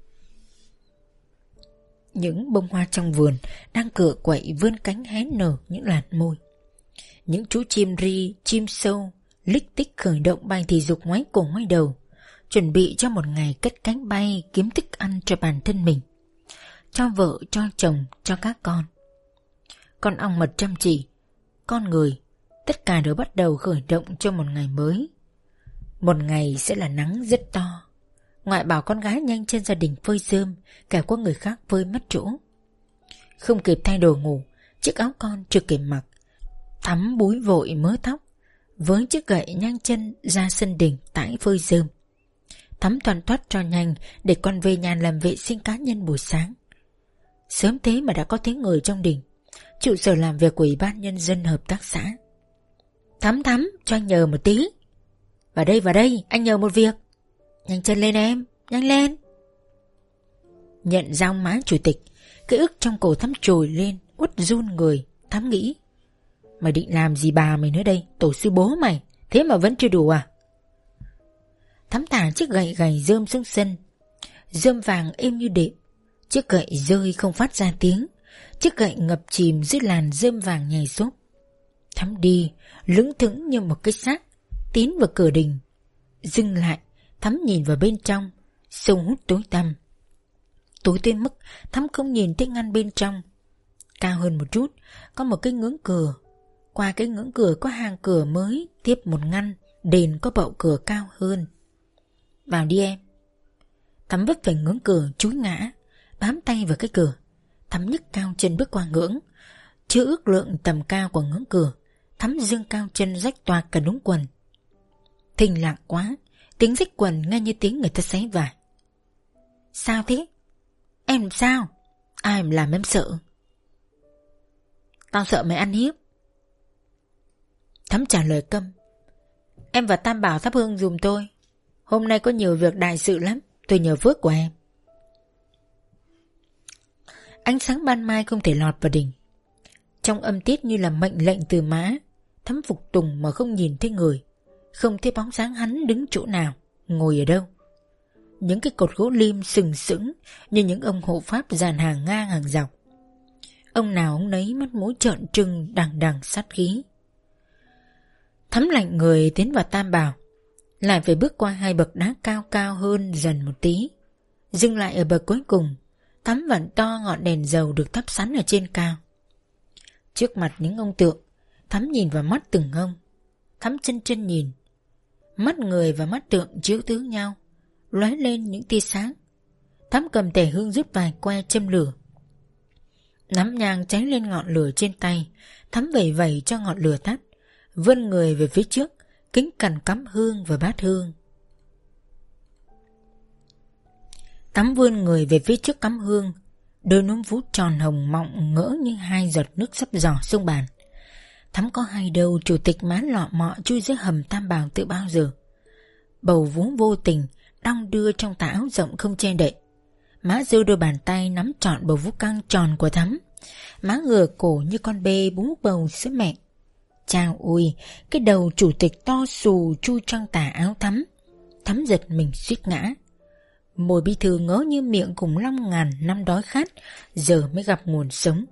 Những bông hoa trong vườn đang cựa quậy vươn cánh hé nở những làn môi. Những chú chim ri, chim sâu lích tích khởi động bay thì dục ngoáy cổ ngoáy đầu, chuẩn bị cho một ngày cất cánh bay kiếm thức ăn cho bản thân mình, cho vợ, cho chồng, cho các con. Con ong mật chăm chỉ, con người, tất cả đều bắt đầu khởi động cho một ngày mới. Một ngày sẽ là nắng rất to. Ngoại bảo con gái nhanh chân gia đình phơi rơm, kẻo có người khác phơi mất chỗ. Không kịp thay đồ ngủ, chiếc áo con chưa kịp mặc, thắm búi vội mớ tóc, với chiếc gậy nhanh chân ra sân đình tải phơi rơm. Thắm toàn thoát cho nhanh để con về nhà làm vệ sinh cá nhân buổi sáng. Sớm thế mà đã có tiếng người trong đình, trụ sở làm việc của Ủy ban Nhân dân Hợp tác xã. Thắm Thắm, cho anh nhờ một tí. Vào đây, vào đây, anh nhờ một việc. Nhanh chân lên em, nhanh lên. Nhận ra ông má chủ tịch, cái ức trong cổ Thắm trồi lên, uất run người. Thắm nghĩ, mày định làm gì bà mày nữa đây, tổ sư bố mày, thế mà vẫn chưa đủ à? Thắm thả chiếc gậy gầy rơm xuống sân. Rơm vàng êm như đệm. Chiếc gậy rơi không phát ra tiếng. Chiếc gậy ngập chìm dưới làn rơm vàng nhảy xốp. Thắm đi, lững thững như một cái xác, tiến vào cửa đình. Dừng lại, Thắm nhìn vào bên trong. Sông hút tối tăm. Tối tới mức Thắm không nhìn thấy ngăn bên trong. Cao hơn một chút, có một cái ngưỡng cửa. Qua cái ngưỡng cửa có hàng cửa mới, tiếp một ngăn, đền có bậu cửa cao hơn. Vào đi em. Thắm vấp phải ngưỡng cửa, chúi ngã, bám tay vào cái cửa. Thắm nhấc cao chân bước qua ngưỡng. Chưa ước lượng tầm cao của ngưỡng cửa, Thắm dương cao chân rách toạc cả đống quần. Thinh lặng quá, tiếng rách quần nghe như tiếng người ta xé vải. Sao thế? Em làm sao? Ai mà làm em sợ? Tao sợ mày ăn hiếp. Thắm trả lời câm. Em và Tam Bảo thắp hương giùm tôi. Hôm nay có nhiều việc đại sự lắm, tôi nhờ phước của em. Ánh sáng ban mai không thể lọt vào đình. Trong âm tiết như là mệnh lệnh từ má. Thắm phục tùng mà không nhìn thấy người. Không thấy bóng dáng hắn đứng chỗ nào, ngồi ở đâu. Những cái cột gỗ lim sừng sững như những ông hộ pháp dàn hàng ngang hàng dọc. Ông nào ông nấy mắt mũi trợn trừng đằng đằng sát khí. Thắm lạnh người tiến vào Tam Bảo, lại phải bước qua hai bậc đá cao cao hơn dần một tí. Dừng lại ở bậc cuối cùng, Thắm vặn to ngọn đèn dầu được thắp sẵn ở trên cao. Trước mặt những ông tượng, Thắm nhìn vào mắt từng ông. Thắm chân chân nhìn. Mắt người và mắt tượng chiếu tướng nhau, lóe lên những tia sáng. Thắm cầm tẻ hương rút vài que châm lửa. Nắm nhang cháy lên ngọn lửa trên tay. Thắm vẩy vẩy cho ngọn lửa tắt, vươn người về phía trước, kính cẩn cắm hương và bát hương. Thắm vươn người về phía trước cắm hương. Đôi núm vú tròn hồng mọng ngỡ như hai giọt nước sắp giỏ xuống bàn. Thắm có hai đầu chủ tịch má lọ mọ chui dưới hầm Tam Bảo từ bao giờ. Bầu vú vô tình đong đưa trong tà áo rộng không che đậy. Má giơ đôi bàn tay nắm trọn bầu vú căng tròn của Thắm. Má ngửa cổ như con bê bú bầu sữa mẹ. Chao ôi, cái đầu chủ tịch to xù chui trong tà áo Thắm. Thắm giật mình suýt ngã. Môi bí thư ngỡ như miệng cùng long ngàn năm đói khát, giờ mới gặp nguồn sống.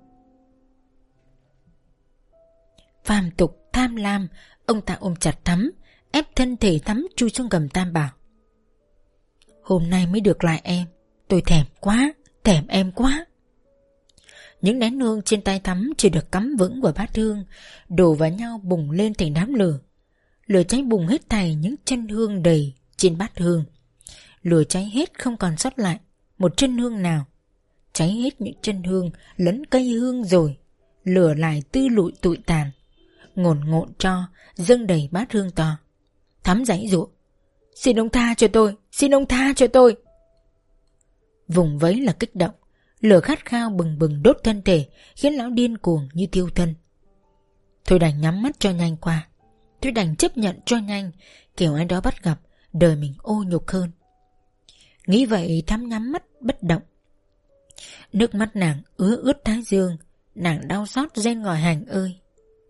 Phàm tục tham lam, ông ta ôm chặt Thắm, ép thân thể Thắm chui xuống gầm Tam Bảo. Hôm nay mới được lại em, tôi thèm quá, thèm em quá. Những nén hương trên tay Thắm chưa được cắm vững vào bát hương, đổ vào nhau bùng lên thành đám lửa. Lửa cháy bùng hết thảy những chân hương đầy trên bát hương. Lửa cháy hết không còn sót lại một chân hương nào. Cháy hết những chân hương lẫn cây hương rồi, lửa lại tư lụi tụi tàn. Ngổn ngộn tro dâng đầy bát hương to. Thắm giãy giụa. Xin ông tha cho tôi, xin ông tha cho tôi. Vùng vẫy là kích động. Lửa khát khao bừng bừng đốt thân thể, khiến lão điên cuồng như thiêu thân. Thôi đành nhắm mắt cho nhanh qua. Thôi đành chấp nhận cho nhanh, kiểu ai đó bắt gặp, đời mình ô nhục hơn. Nghĩ vậy Thắm nhắm mắt bất động. Nước mắt nàng ứa ướt thái dương. Nàng đau xót rên ngòi Hành ơi.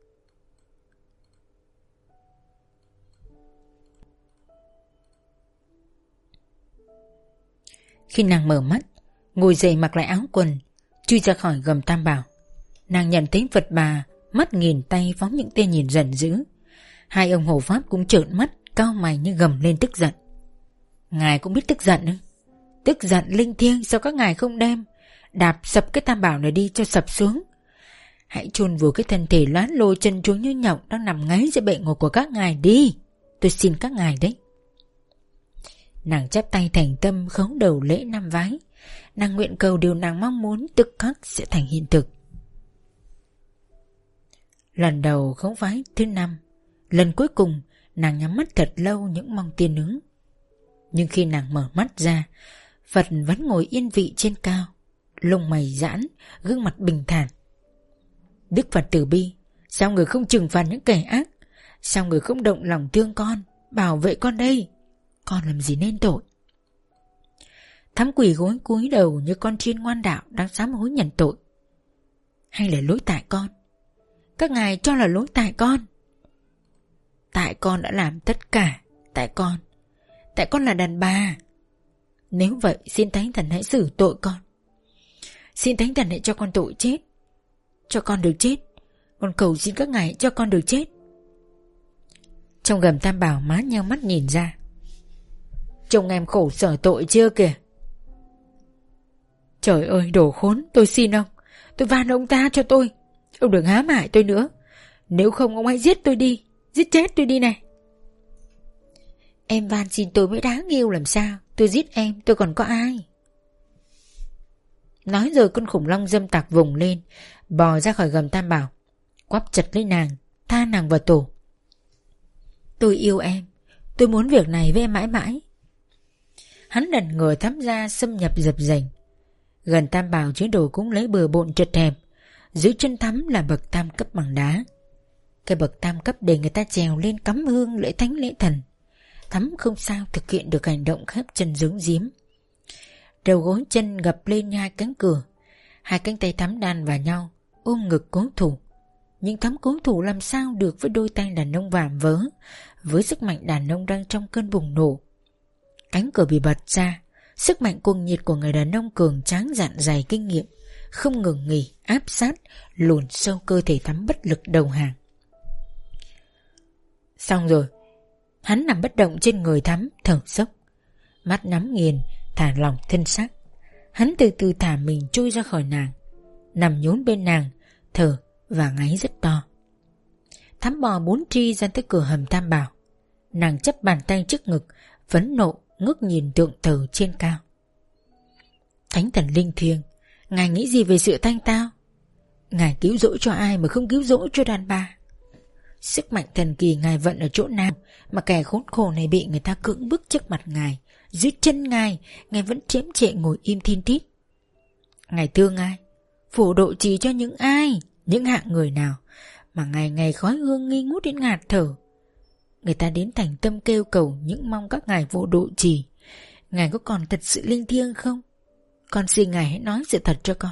Khi nàng mở mắt, ngồi dậy mặc lại áo quần, chui ra khỏi gầm Tam Bảo, nàng nhận thấy Phật Bà mắt nghìn tay phóng những tia nhìn giận dữ. Hai ông hộ pháp cũng trợn mắt, cau mày như gầm lên tức giận. Ngài cũng biết tức giận ư? Tức giận linh thiêng sao các ngài không đem đạp sập cái Tam Bảo này đi cho sập xuống. Hãy chôn vùi cái thân thể loán lôi chân chuối như nhộng đang nằm ngáy dưới bệ ngồi của các ngài đi. Tôi xin các ngài đấy. Nàng chắp tay thành tâm khấu đầu lễ năm vái. Nàng nguyện cầu điều nàng mong muốn tức khắc sẽ thành hiện thực. Lần đầu khấu vái thứ năm, lần cuối cùng nàng nhắm mắt thật lâu những mong tiên ứng. Nhưng khi nàng mở mắt ra, Phật vẫn ngồi yên vị trên cao, lông mày giãn, gương mặt bình thản. Đức Phật từ bi, sao người không trừng phạt những kẻ ác? Sao người không động lòng thương con, bảo vệ con đây? Con làm gì nên tội? Thắm quỳ gối cúi đầu như con chiên ngoan đạo đang sám hối nhận tội. Hay là lỗi tại con? Các ngài cho là lỗi tại con. Tại con đã làm tất cả. Tại con. Tại con là đàn bà. Nếu vậy xin Thánh Thần hãy xử tội con. Xin Thánh Thần hãy cho con tội chết. Cho con được chết. Con cầu xin các ngài cho con được chết. Trong gầm Tam Bảo má nheo mắt nhìn ra. Chồng em khổ sở tội chưa kìa. Trời ơi đồ khốn, tôi xin ông. Tôi van ông ta cho tôi. Ông đừng hãm hại tôi nữa. Nếu không ông hãy giết tôi đi. Giết chết tôi đi này. Em van xin tôi mới đáng yêu làm sao. Tôi giết em tôi còn có ai? Nói rồi con khủng long dâm tặc vùng lên, bò ra khỏi gầm Tam Bảo, quắp chặt lấy nàng, tha nàng vào tổ. Tôi yêu em. Tôi muốn việc này với em mãi mãi. Hắn lần ngửa Thắm ra xâm nhập dập dềnh. Gần Tam Bảo chứa đồ cũng lấy bừa bộn chật hẹp. Dưới chân Thắm là bậc tam cấp bằng đá. Cái bậc tam cấp để người ta trèo lên cắm hương lễ thánh lễ thần. Thắm không sao thực hiện được hành động khép chân giấu giếm. Đầu gối chân gập lên hai cánh cửa. Hai cánh tay Thắm đan vào nhau, ôm ngực cố thủ. Nhưng Thắm cố thủ làm sao được với đôi tay đàn ông vạm vỡ, với sức mạnh đàn ông đang trong cơn bùng nổ. Cánh cửa bị bật ra. Sức mạnh cuồng nhiệt của người đàn ông cường tráng dạn dày kinh nghiệm không ngừng nghỉ áp sát, luồn sâu cơ thể Thắm bất lực đầu hàng. Xong rồi. Hắn nằm bất động trên người Thắm, thở dốc, mắt nhắm nghiền, thả lỏng thân xác. Hắn từ từ thả mình trôi ra khỏi nàng, nằm nhún bên nàng, thở và ngáy rất to. Thắm bò bốn tri ra tới cửa hầm Tam Bảo. Nàng chắp bàn tay trước ngực, phẫn nộ ngước nhìn tượng thờ trên cao. Thánh Thần linh thiêng, ngài nghĩ gì về sự thanh tao? Ngài cứu rỗi cho ai mà không cứu rỗi cho đàn bà? Sức mạnh thần kỳ ngài vận ở chỗ nào mà kẻ khốn khổ này bị người ta cưỡng bức trước mặt ngài, dưới chân ngài, ngài vẫn chém trệ ngồi im thin tít. Ngài thương ai? Phổ độ trì cho những ai, những hạng người nào mà ngày ngày khói hương nghi ngút đến ngạt thở. Người ta đến thành tâm kêu cầu những mong các ngài phổ độ trì. Ngài có còn thật sự linh thiêng không? Con xin ngài hãy nói sự thật cho con.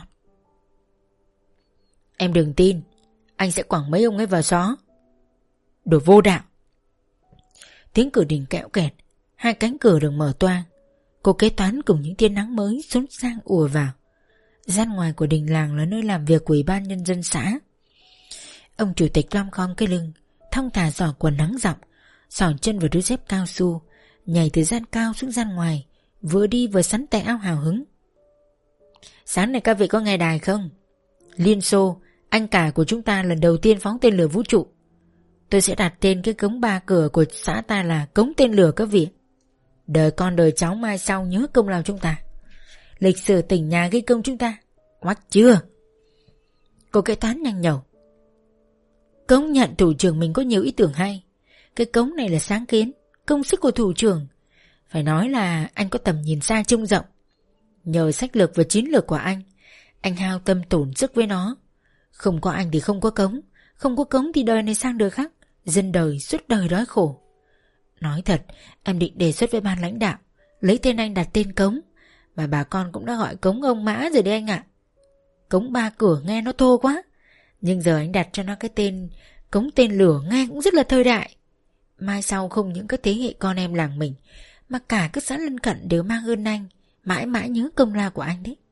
Em đừng tin, anh sẽ quẳng mấy ông ấy vào xó. Đồ vô đạo. Tiếng cửa đình kẽo kẹt, hai cánh cửa được mở toang. Cô kế toán cùng những tia nắng mới xốn sang ùa vào. Gian ngoài của đình làng là nơi làm việc của Ủy ban Nhân dân xã. Ông chủ tịch lom khom cái lưng, thong thả xỏ quần nắng rộng, xỏ chân vào đôi dép cao su, nhảy từ gian cao xuống gian ngoài, vừa đi vừa sắn tay áo hào hứng. Sáng nay các vị có nghe đài không? Liên Xô, anh cả của chúng ta lần đầu tiên phóng tên lửa vũ trụ. Tôi sẽ đặt tên cái cống ba cửa của xã ta là cống tên lửa các vị. Đời con đời cháu mai sau nhớ công lao chúng ta. Lịch sử tỉnh nhà ghi công chúng ta. Oách chưa? Cô kế toán nhanh nhẩu. Công nhận thủ trưởng mình có nhiều ý tưởng hay. Cái cống này là sáng kiến, công sức của thủ trưởng. Phải nói là anh có tầm nhìn xa trông rộng. Nhờ sách lược và chiến lược của anh, anh hao tâm tổn sức với nó. Không có anh thì không có cống. Không có cống thì đời này sang đời khác, dân đời suốt đời đói khổ. Nói thật, em định đề xuất với ban lãnh đạo lấy tên anh đặt tên cống, mà bà con cũng đã gọi cống ông Mã rồi đấy anh ạ. Cống ba cửa nghe nó thô quá, nhưng giờ anh đặt cho nó cái tên cống tên lửa nghe cũng rất là thời đại. Mai sau không những các thế hệ con em làng mình, mà cả các xã lân cận đều mang ơn anh, mãi mãi nhớ công lao của anh đấy.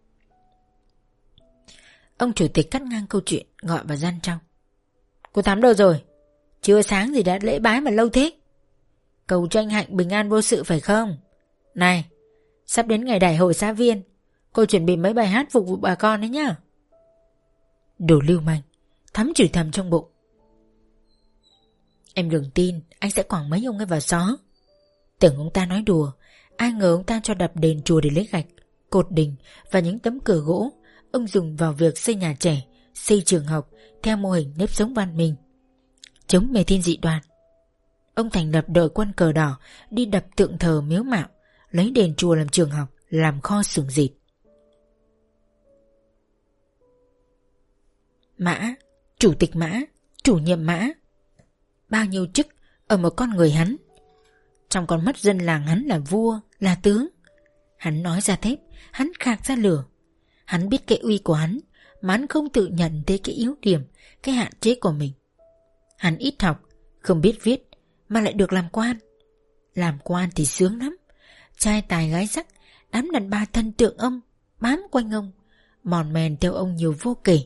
Ông chủ tịch cắt ngang câu chuyện, gọi vào gian trong. Cô Thắm đâu rồi? Chưa sáng gì đã lễ bái mà lâu thế. Cầu cho anh Hạnh bình an vô sự phải không? Này, sắp đến ngày đại hội xã viên, cô chuẩn bị mấy bài hát phục vụ bà con đấy nhá. Đồ lưu manh, Thắm chửi thầm trong bụng. Em đừng tin anh sẽ quẳng mấy ông ấy vào xó. Tưởng ông ta nói đùa, ai ngờ ông ta cho đập đền chùa để lấy gạch, cột đình và những tấm cửa gỗ ông dùng vào việc xây nhà trẻ, xây trường học theo mô hình nếp sống văn minh, chống mê tín dị đoan. Ông thành lập đội quân cờ đỏ đi đập tượng thờ miếu mạo, lấy đền chùa làm trường học, làm kho xưởng dệt. Mã, chủ tịch Mã, chủ nhiệm Mã. Bao nhiêu chức ở một con người hắn. Trong con mắt dân làng hắn là vua, là tướng. Hắn nói ra thép, hắn khạc ra lửa. Hắn biết cái uy của hắn, mà hắn không tự nhận thấy cái yếu điểm, cái hạn chế của mình. Hắn ít học, không biết viết, mà lại được làm quan. Làm quan thì sướng lắm. Trai tài gái sắc, đám đàn bà thân tượng ông, bám quanh ông, mòn mèn theo ông nhiều vô kể.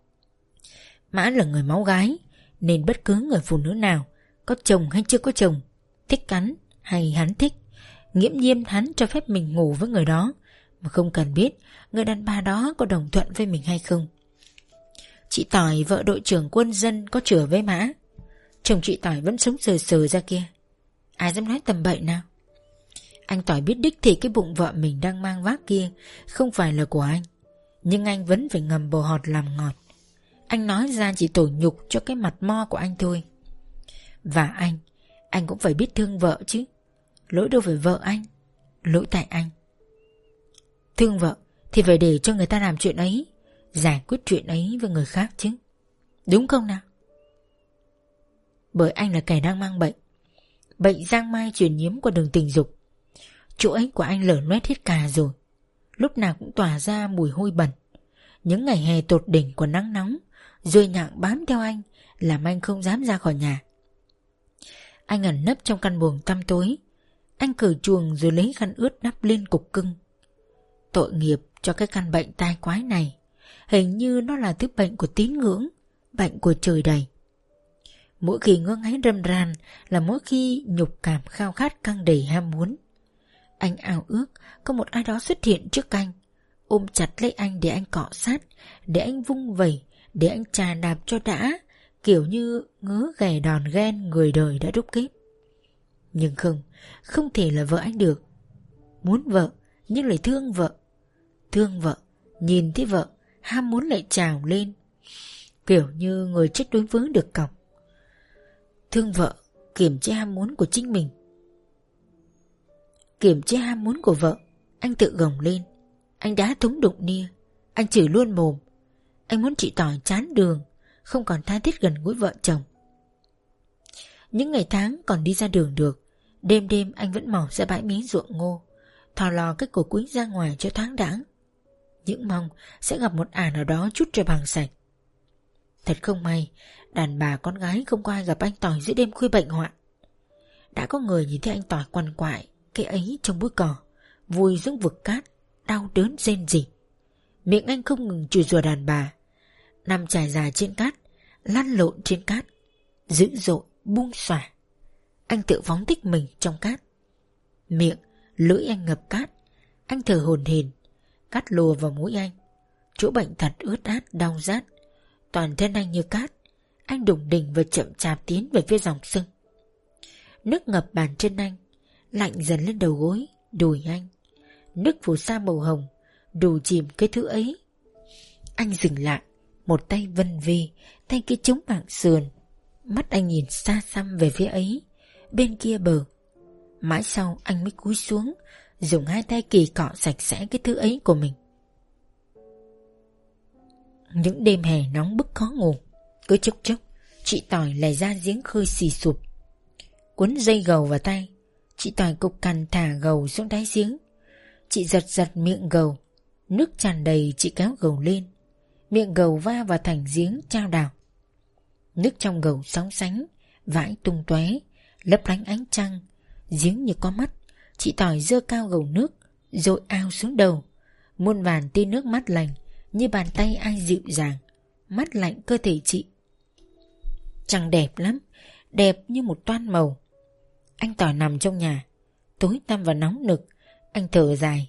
Mã là người máu gái, nên bất cứ người phụ nữ nào, có chồng hay chưa có chồng, thích hắn hay hắn thích, nghiễm nhiên hắn cho phép mình ngủ với người đó, mà không cần biết người đàn bà đó có đồng thuận với mình hay không. Chị Tỏi, vợ đội trưởng quân dân, có chửa với Mã. Chồng chị Tỏi vẫn sống sờ sờ ra kia. Ai dám nói tầm bậy nào. Anh Tỏi biết đích thì cái bụng vợ mình đang mang vác kia không phải là của anh, nhưng anh vẫn phải ngầm bồ họt làm ngọt. Anh nói ra chỉ tủi nhục cho cái mặt mo của anh thôi. Và anh, anh cũng phải biết thương vợ chứ. Lỗi đâu phải vợ anh, lỗi tại anh. Thương vợ thì phải để cho người ta làm chuyện ấy, giải quyết chuyện ấy với người khác chứ. Đúng không nào? Bởi anh là kẻ đang mang bệnh. Bệnh giang mai truyền nhiễm qua đường tình dục. Chỗ ấy của anh lở loét hết cả rồi. Lúc nào cũng tỏa ra mùi hôi bẩn. Những ngày hè tột đỉnh của nắng nóng, ruồi nhặng bám theo anh, làm anh không dám ra khỏi nhà. Anh ẩn nấp trong căn buồng tăm tối. Anh cởi chuồng rồi lấy khăn ướt đắp lên cục cưng. Tội nghiệp cho cái căn bệnh tai quái này. Hình như nó là thứ bệnh của tín ngưỡng, bệnh của trời đầy. Mỗi khi ngứa ngáy râm ran là mỗi khi nhục cảm khao khát căng đầy ham muốn. Anh ao ước có một ai đó xuất hiện trước anh, ôm chặt lấy anh để anh cọ sát, để anh vung vẩy, để anh chà đạp cho đã, kiểu như ngứa ghẻ đòn ghen người đời đã đúc kết. Nhưng không, không thể là vợ anh được. Muốn vợ nhưng lại thương vợ. Thương vợ, nhìn thấy vợ, ham muốn lại trào lên, kiểu như người chết đối vướng được cọc. Thương vợ, kiềm chế ham muốn của chính mình. Kiềm chế ham muốn của vợ, anh tự gồng lên. Anh đá thúng đụng nia. Anh chửi luôn mồm. Anh muốn chị Tỏi chán đường, không còn tha thiết gần gũi vợ chồng. Những ngày tháng còn đi ra đường được, đêm đêm anh vẫn mò ra bãi mí ruộng ngô, thò lò cái cổ quý ra ngoài cho thoáng đãng, những mong sẽ gặp một ả nào đó chút cho bằng sạch. Thật không may, đàn bà con gái không có ai gặp anh Tỏi giữa đêm khuya bệnh hoạn. Đã có người nhìn thấy anh Tỏi quằn quại cái ấy trong bụi cỏ, vùi xuống vực cát, đau đớn rên rỉ. Miệng anh không ngừng chửi rủa đàn bà, nằm trải dài trên cát, lăn lộn trên cát, dữ dội buông xõa. Anh tự phóng thích mình trong cát. Miệng, lưỡi anh ngập cát. Anh thở hổn hển, cát lùa vào mũi anh. Chỗ bệnh thật ướt át đau rát. Toàn thân anh như cát. Anh đùng đỉnh và chậm chạp tiến về phía dòng sông. Nước ngập bàn chân anh, lạnh dần lên đầu gối, đùi anh. Nước phủ sa màu hồng, đủ chìm cái thứ ấy. Anh dừng lại, một tay vân vê, tay kia chống mạng sườn. Mắt anh nhìn xa xăm về phía ấy, bên kia bờ. Mãi sau anh mới cúi xuống, dùng hai tay kỳ cọ sạch sẽ cái thứ ấy của mình. Những đêm hè nóng bức khó ngủ, cứ chốc chốc chị Tỏi lại ra giếng khơi xì sụp. Cuốn dây gầu vào tay, chị Tỏi cục cằn thả gầu xuống đáy giếng. Chị giật giật miệng gầu, nước tràn đầy, chị kéo gầu lên. Miệng gầu va vào thành giếng trao đảo. Nước trong gầu sóng sánh, vãi tung tóe, lấp lánh ánh trăng. Giếng như có mắt, chị Tỏi giơ cao gầu nước, rồi ao xuống đầu. Muôn vàn tia nước mát lành, như bàn tay ai dịu dàng, mát lạnh cơ thể chị. Trăng đẹp lắm, đẹp như một toan màu. Anh Tỏi nằm trong nhà, tối tăm và nóng nực. Anh thở dài.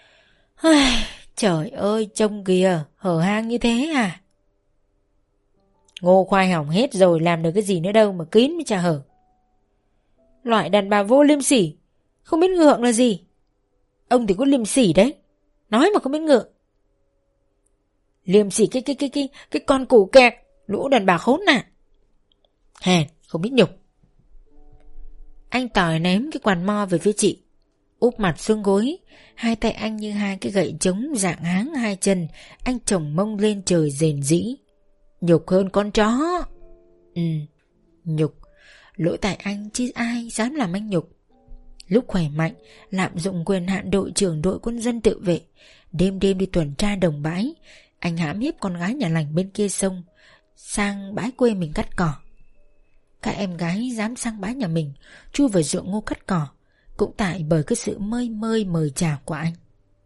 Trời ơi, trông kìa, hở hang như thế à? Ngô khoai hỏng hết rồi, làm được cái gì nữa đâu mà kín mới chả hở. Loại đàn bà vô liêm sỉ, không biết ngượng là gì. Ông thì có liêm sỉ đấy, nói mà không biết ngượng. Liêm sỉ cái cái cái cái cái con củ kẹt, lũ đàn bà khốn nạn. Hèn, không biết nhục. Anh Tỏi ném cái quàn mo về phía chị, úp mặt xuống gối. Hai tay anh như hai cái gậy trống dạng háng hai chân. Anh chồng mông lên trời rền rĩ. Nhục hơn con chó. Ừ, nhục. Lỗi tại anh chứ ai dám làm anh nhục. Lúc khỏe mạnh, lạm dụng quyền hạn đội trưởng đội quân dân tự vệ, đêm đêm đi tuần tra đồng bãi, anh hãm hiếp con gái nhà lành bên kia sông, sang bãi quê mình cắt cỏ. Các em gái dám sang bãi nhà mình, chui vào ruộng ngô cắt cỏ, cũng tại bởi cái sự mơi mơi mời chào của anh.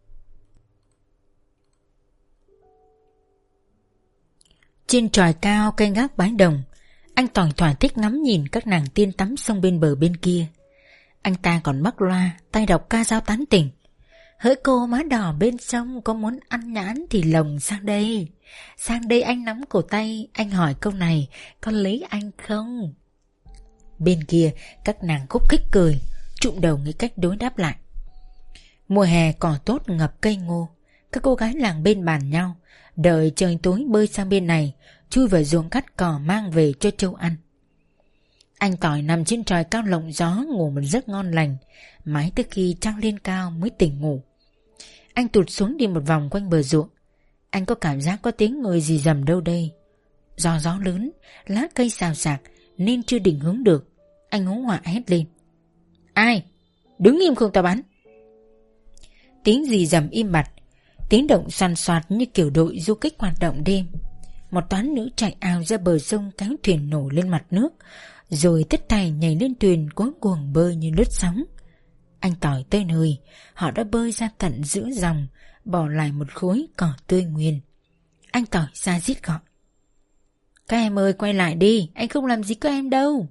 Trên chòi cao canh gác bãi đồng, anh Tỏi thỏa thích ngắm nhìn các nàng tiên tắm sông bên bờ bên kia. Anh ta còn mắc loa, tay đọc ca dao tán tỉnh. Hỡi cô má đỏ bên sông, có muốn ăn nhãn thì lồng sang đây. Sang đây anh nắm cổ tay, anh hỏi câu này, có lấy anh không? Bên kia, các nàng khúc khích cười, trụm đầu nghĩ cách đối đáp lại. Mùa hè cỏ tốt ngập cây ngô, các cô gái làng bên bàn nhau, đợi trời tối bơi sang bên này, chui vào ruộng cắt cỏ mang về cho trâu ăn. Anh Tỏi nằm trên tròi cao lộng gió ngủ một giấc ngon lành, mãi tới khi trăng lên cao mới tỉnh ngủ. Anh tụt xuống đi một vòng quanh bờ ruộng. Anh có cảm giác có tiếng người gì rầm đâu đây. Do gió lớn, lá cây xào xạc nên chưa định hướng được. Anh hú họa hét lên. Ai? Đứng im không tao bắn. Tiếng gì rầm im bặt, tiếng động xoàn xoạt như kiểu đội du kích hoạt động đêm. Một toán nữ chạy ào ra bờ sông kéo thuyền nổ lên mặt nước, rồi tất thảy nhảy lên thuyền cuống cuồng bơi như lướt sóng. Anh Tỏi tới nơi, họ đã bơi ra tận giữa dòng, bỏ lại một khối cỏ tươi nguyên. Anh Tỏi ra rít gọi. Các em ơi, quay lại đi, anh không làm gì các em đâu.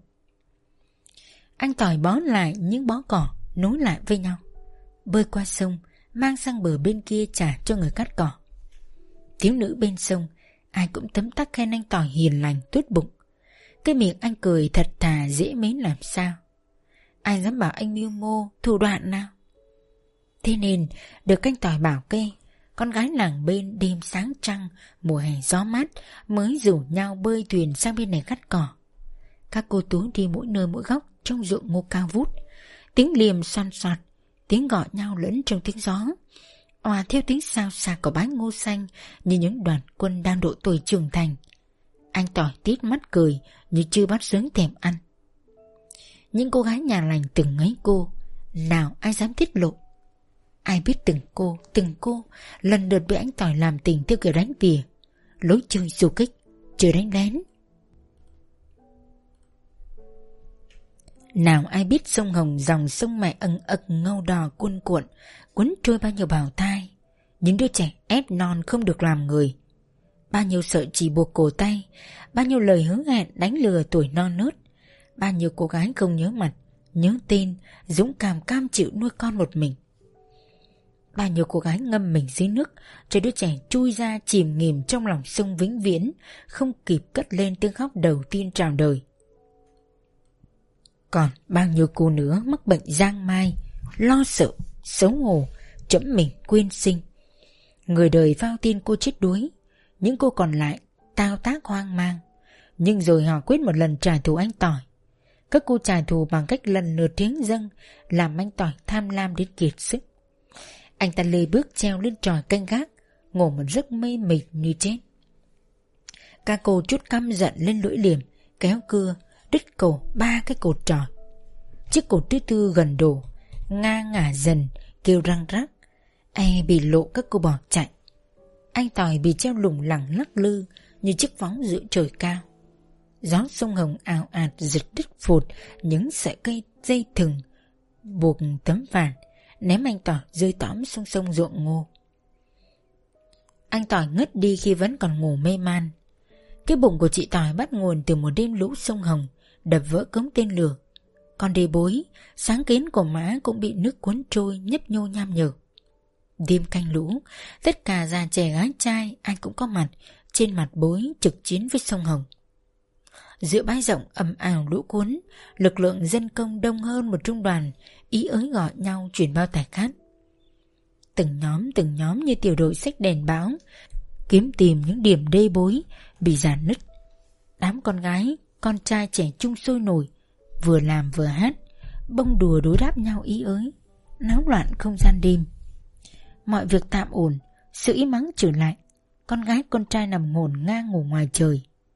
Anh Tỏi bó lại những bó cỏ, nối lại với nhau, bơi qua sông, mang sang bờ bên kia trả cho người cắt cỏ. Thiếu nữ bên sông, ai cũng tấm tắc khen anh Tỏi hiền lành, tốt bụng. Cái miệng anh cười thật thà dễ mến làm sao. Ai dám bảo anh mưu mô, thủ đoạn nào. Thế nên được anh Tỏi bảo kê, con gái làng bên đêm sáng trăng, mùa hè gió mát mới rủ nhau bơi thuyền sang bên này cắt cỏ. Các cô tú đi mỗi nơi mỗi góc trong ruộng ngô cao vút, tiếng liềm xoăn xoạt, tiếng gọi nhau lẫn trong tiếng gió, hòa theo tiếng xào xạc của bãi ngô xanh như những đoàn quân đang độ tuổi trưởng thành. Anh Tỏi tít mắt cười như chưa bắt sướng thèm ăn. Những cô gái nhà lành từng ấy cô, nào ai dám tiết lộ. Ai biết từng cô, từng cô lần lượt bị anh Tỏi làm tình theo kiểu đánh tỉa, lối chơi du kích, chơi đánh lén. Nào ai biết sông Hồng dòng sông mẹ ẩn ực ngâu đò cuồn cuộn, cuốn trôi bao nhiêu bào thai, những đứa trẻ ép non không được làm người. Bao nhiêu sợi chỉ buộc cổ tay, bao nhiêu lời hứa hẹn đánh lừa tuổi non nớt, bao nhiêu cô gái không nhớ mặt, nhớ tên, dũng cảm cam chịu nuôi con một mình. Bao nhiêu cô gái ngâm mình dưới nước cho đứa trẻ chui ra chìm nghỉm trong lòng sông vĩnh viễn, không kịp cất lên tiếng khóc đầu tiên chào đời. Còn bao nhiêu cô nữa mắc bệnh giang mai, lo sợ, xấu hổ, chẫm mình quên sinh. Người đời phao tin cô chết đuối, những cô còn lại tao tác hoang mang. Nhưng rồi họ quyết một lần trả thù anh Tỏi. Các cô trả thù bằng cách lần lượt hiến dâng, làm anh Tỏi tham lam đến kiệt sức. Anh ta lê bước treo lên tròi canh gác, ngủ một giấc mê mịt như chết. Các cô chút căm giận lên lưỡi liềm, kéo cưa, đứt cổ ba cái cột tròi. Chiếc cột thứ tư gần đổ, nga ngả dần, kêu răng rắc. E bị lộ các cô bỏ chạy. Anh Tỏi bị treo lủng lẳng lắc lư như chiếc võng giữa trời cao. Gió sông Hồng ào ạt giật đứt phụt những sợi cây dây thừng buộc tấm ván, ném anh Tỏi rơi tõm xuống sông ruộng ngô. Anh Tỏi ngất đi khi vẫn còn ngủ mê man. Cái bụng của chị Tỏi bắt nguồn từ một đêm lũ sông Hồng đập vỡ cống tên lửa. Còn đê bối, sáng kiến của má cũng bị nước cuốn trôi nhấp nhô nham nhở. Đêm canh lũ, tất cả già trẻ gái trai ai cũng có mặt trên mặt bối trực chiến với sông Hồng. Giữa bãi rộng ầm ào lũ cuốn, lực lượng dân công đông hơn một trung đoàn, ý ới gọi nhau chuyển bao tải cát. Từng nhóm từng nhóm như tiểu đội xách đèn báo, kiếm tìm những điểm đê bối bị rạn nứt. Đám con gái, con trai trẻ chung sôi nổi, vừa làm vừa hát, bông đùa đối đáp nhau ý ới, náo loạn không gian đêm. Mọi việc tạm ổn, sự im ắng trở lại. Con gái con trai nằm ngổn ngang ngủ ngoài trời,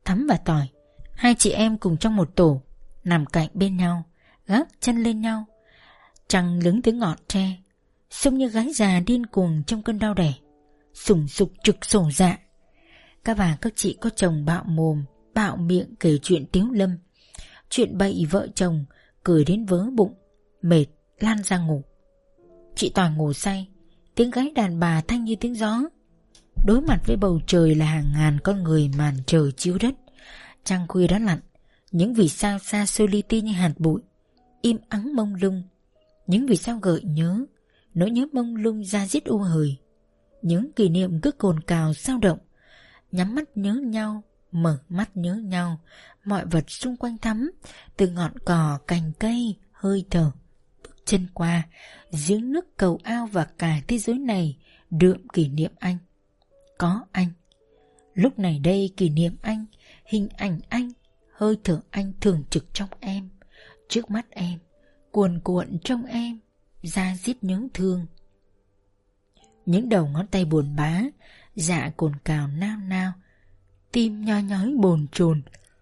Thắm và Tỏi, hai chị em cùng trong một tổ, nằm cạnh bên nhau, gác chân lên nhau. Trăng lững tới ngọn tre, sông như gái già điên cuồng trong cơn đau đẻ, sùng sục trực sổ dạ. Các bà các chị có chồng bạo mồm, bạo miệng kể chuyện tiếu lâm, chuyện bậy vợ chồng, cười đến vớ bụng, mệt lan ra ngủ. Chị Tỏi ngủ say, tiếng gáy đàn bà thanh như tiếng gió. Đối mặt với bầu trời là hàng ngàn con người màn trời chiếu đất. Trăng khuya đã lặn, những vì sao xa xôi li ti như hạt bụi, im ắng mông lung. Những vì sao gợi nhớ, nỗi nhớ mông lung da diết u hời. Những kỷ niệm cứ cồn cào sao động. Nhắm mắt nhớ nhau, mở mắt nhớ nhau. Mọi vật xung quanh Thắm, từ ngọn cỏ, cành cây, hơi thở. Bước chân qua, giếng nước, cầu ao và cả thế giới này đượm kỷ niệm anh. Có anh. Lúc này đây kỷ niệm anh, hình ảnh anh, hơi thở anh thường trực trong em, trước mắt em, cuồn cuộn trong em, da diết nhớ thương. Những đầu ngón tay buồn bã, dạ cồn cào nao nao, tim nhói nhói bồn chồn.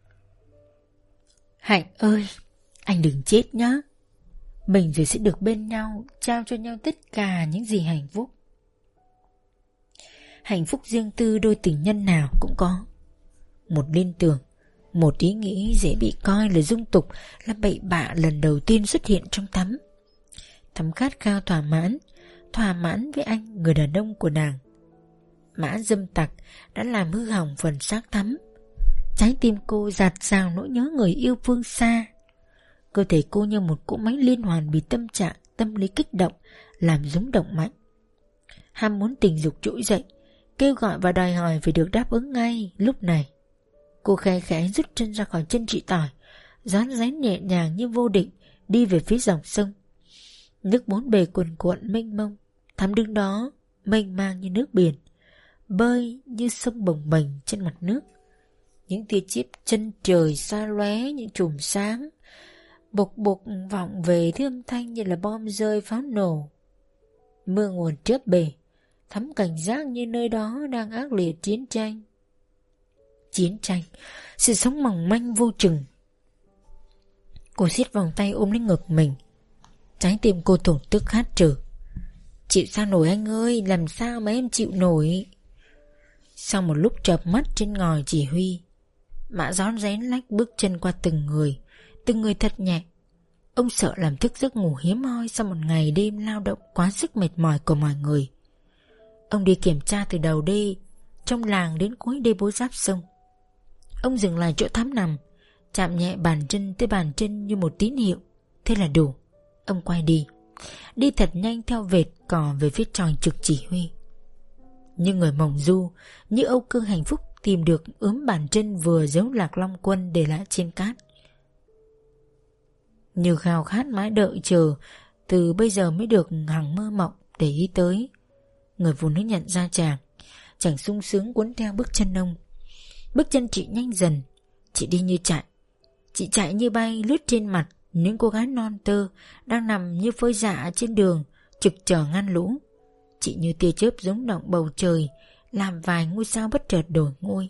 Hạnh ơi, anh đừng chết nhá. Mình rồi sẽ được bên nhau, trao cho nhau tất cả những gì hạnh phúc. Hạnh phúc riêng tư đôi tình nhân nào cũng có. Một liên tưởng, một ý nghĩ dễ bị coi là dung tục, là bậy bạ lần đầu tiên xuất hiện trong Thắm. Thắm khát khao thỏa mãn, thỏa mãn với anh, người đàn ông của nàng. Mã dâm tặc đã làm hư hỏng phần xác Thắm. Trái tim cô dạt dào nỗi nhớ người yêu phương xa. Cơ thể cô như một cỗ máy liên hoàn bị tâm trạng, tâm lý kích động, làm rung động mạnh. Ham muốn tình dục trỗi dậy, kêu gọi và đòi hỏi phải được đáp ứng ngay lúc này. Cô khẽ khẽ rút chân ra khỏi chân chị Tỏi, rón rén nhẹ nhàng như vô định đi về phía dòng sông. Nước bốn bề cuồn cuộn mênh mông, Thắm đứng đó mênh mang như nước biển, bơi như sông bồng bềnh trên mặt nước. Những tia chớp chân trời xa lóe những chùm sáng, bộc bộc vọng về thứ âm thanh như là bom rơi pháo nổ. Mưa nguồn chớp bể, Thắm cảnh giác như nơi đó đang ác liệt chiến tranh. Chiến tranh, sự sống mỏng manh vô chừng. Cô siết vòng tay ôm lấy ngực mình, trái tim cô thổn thức khát trở. Chịu sao nổi anh ơi, làm sao mà em chịu nổi. Sau một lúc chợp mắt trên ngòi chỉ huy, Mã rón rén lách bước chân qua từng người, từng người thật nhẹ. Ông sợ làm thức giấc ngủ hiếm hoi sau một ngày đêm lao động quá sức mệt mỏi của mọi người. Ông đi kiểm tra từ đầu đê trong làng đến cuối đê bối giáp sông. Ông dừng lại chỗ Thắm nằm, chạm nhẹ bàn chân tới bàn chân như một tín hiệu. Thế là đủ. Ông quay đi, đi thật nhanh theo vệt cỏ về phía tròi trực chỉ huy. Như người mộng du, như Âu Cương hạnh phúc tìm được ướm bàn chân vừa giấu Lạc Long Quân để lại trên cát. Như khao khát mãi đợi chờ, từ bây giờ mới được hằng mơ mộng để ý tới. Người phụ nữ nhận ra chàng, chàng sung sướng cuốn theo bước chân ông. Bước chân chị nhanh dần, chị đi như chạy. Chị chạy như bay lướt trên mặt những cô gái non tơ đang nằm như phơi rạ trên đường trực chờ ngăn lũ. Chị như tia chớp rúng động bầu trời, làm vài ngôi sao bất chợt đổi ngôi.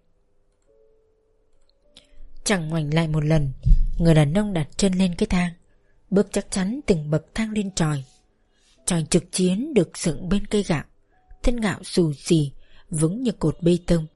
Chẳng ngoảnh lại một lần, người đàn ông đặt chân lên cái thang, bước chắc chắn từng bậc thang lên tròi. Tròi trực chiến được dựng bên cây gạo, thân gạo xù xì, vững như cột bê tông.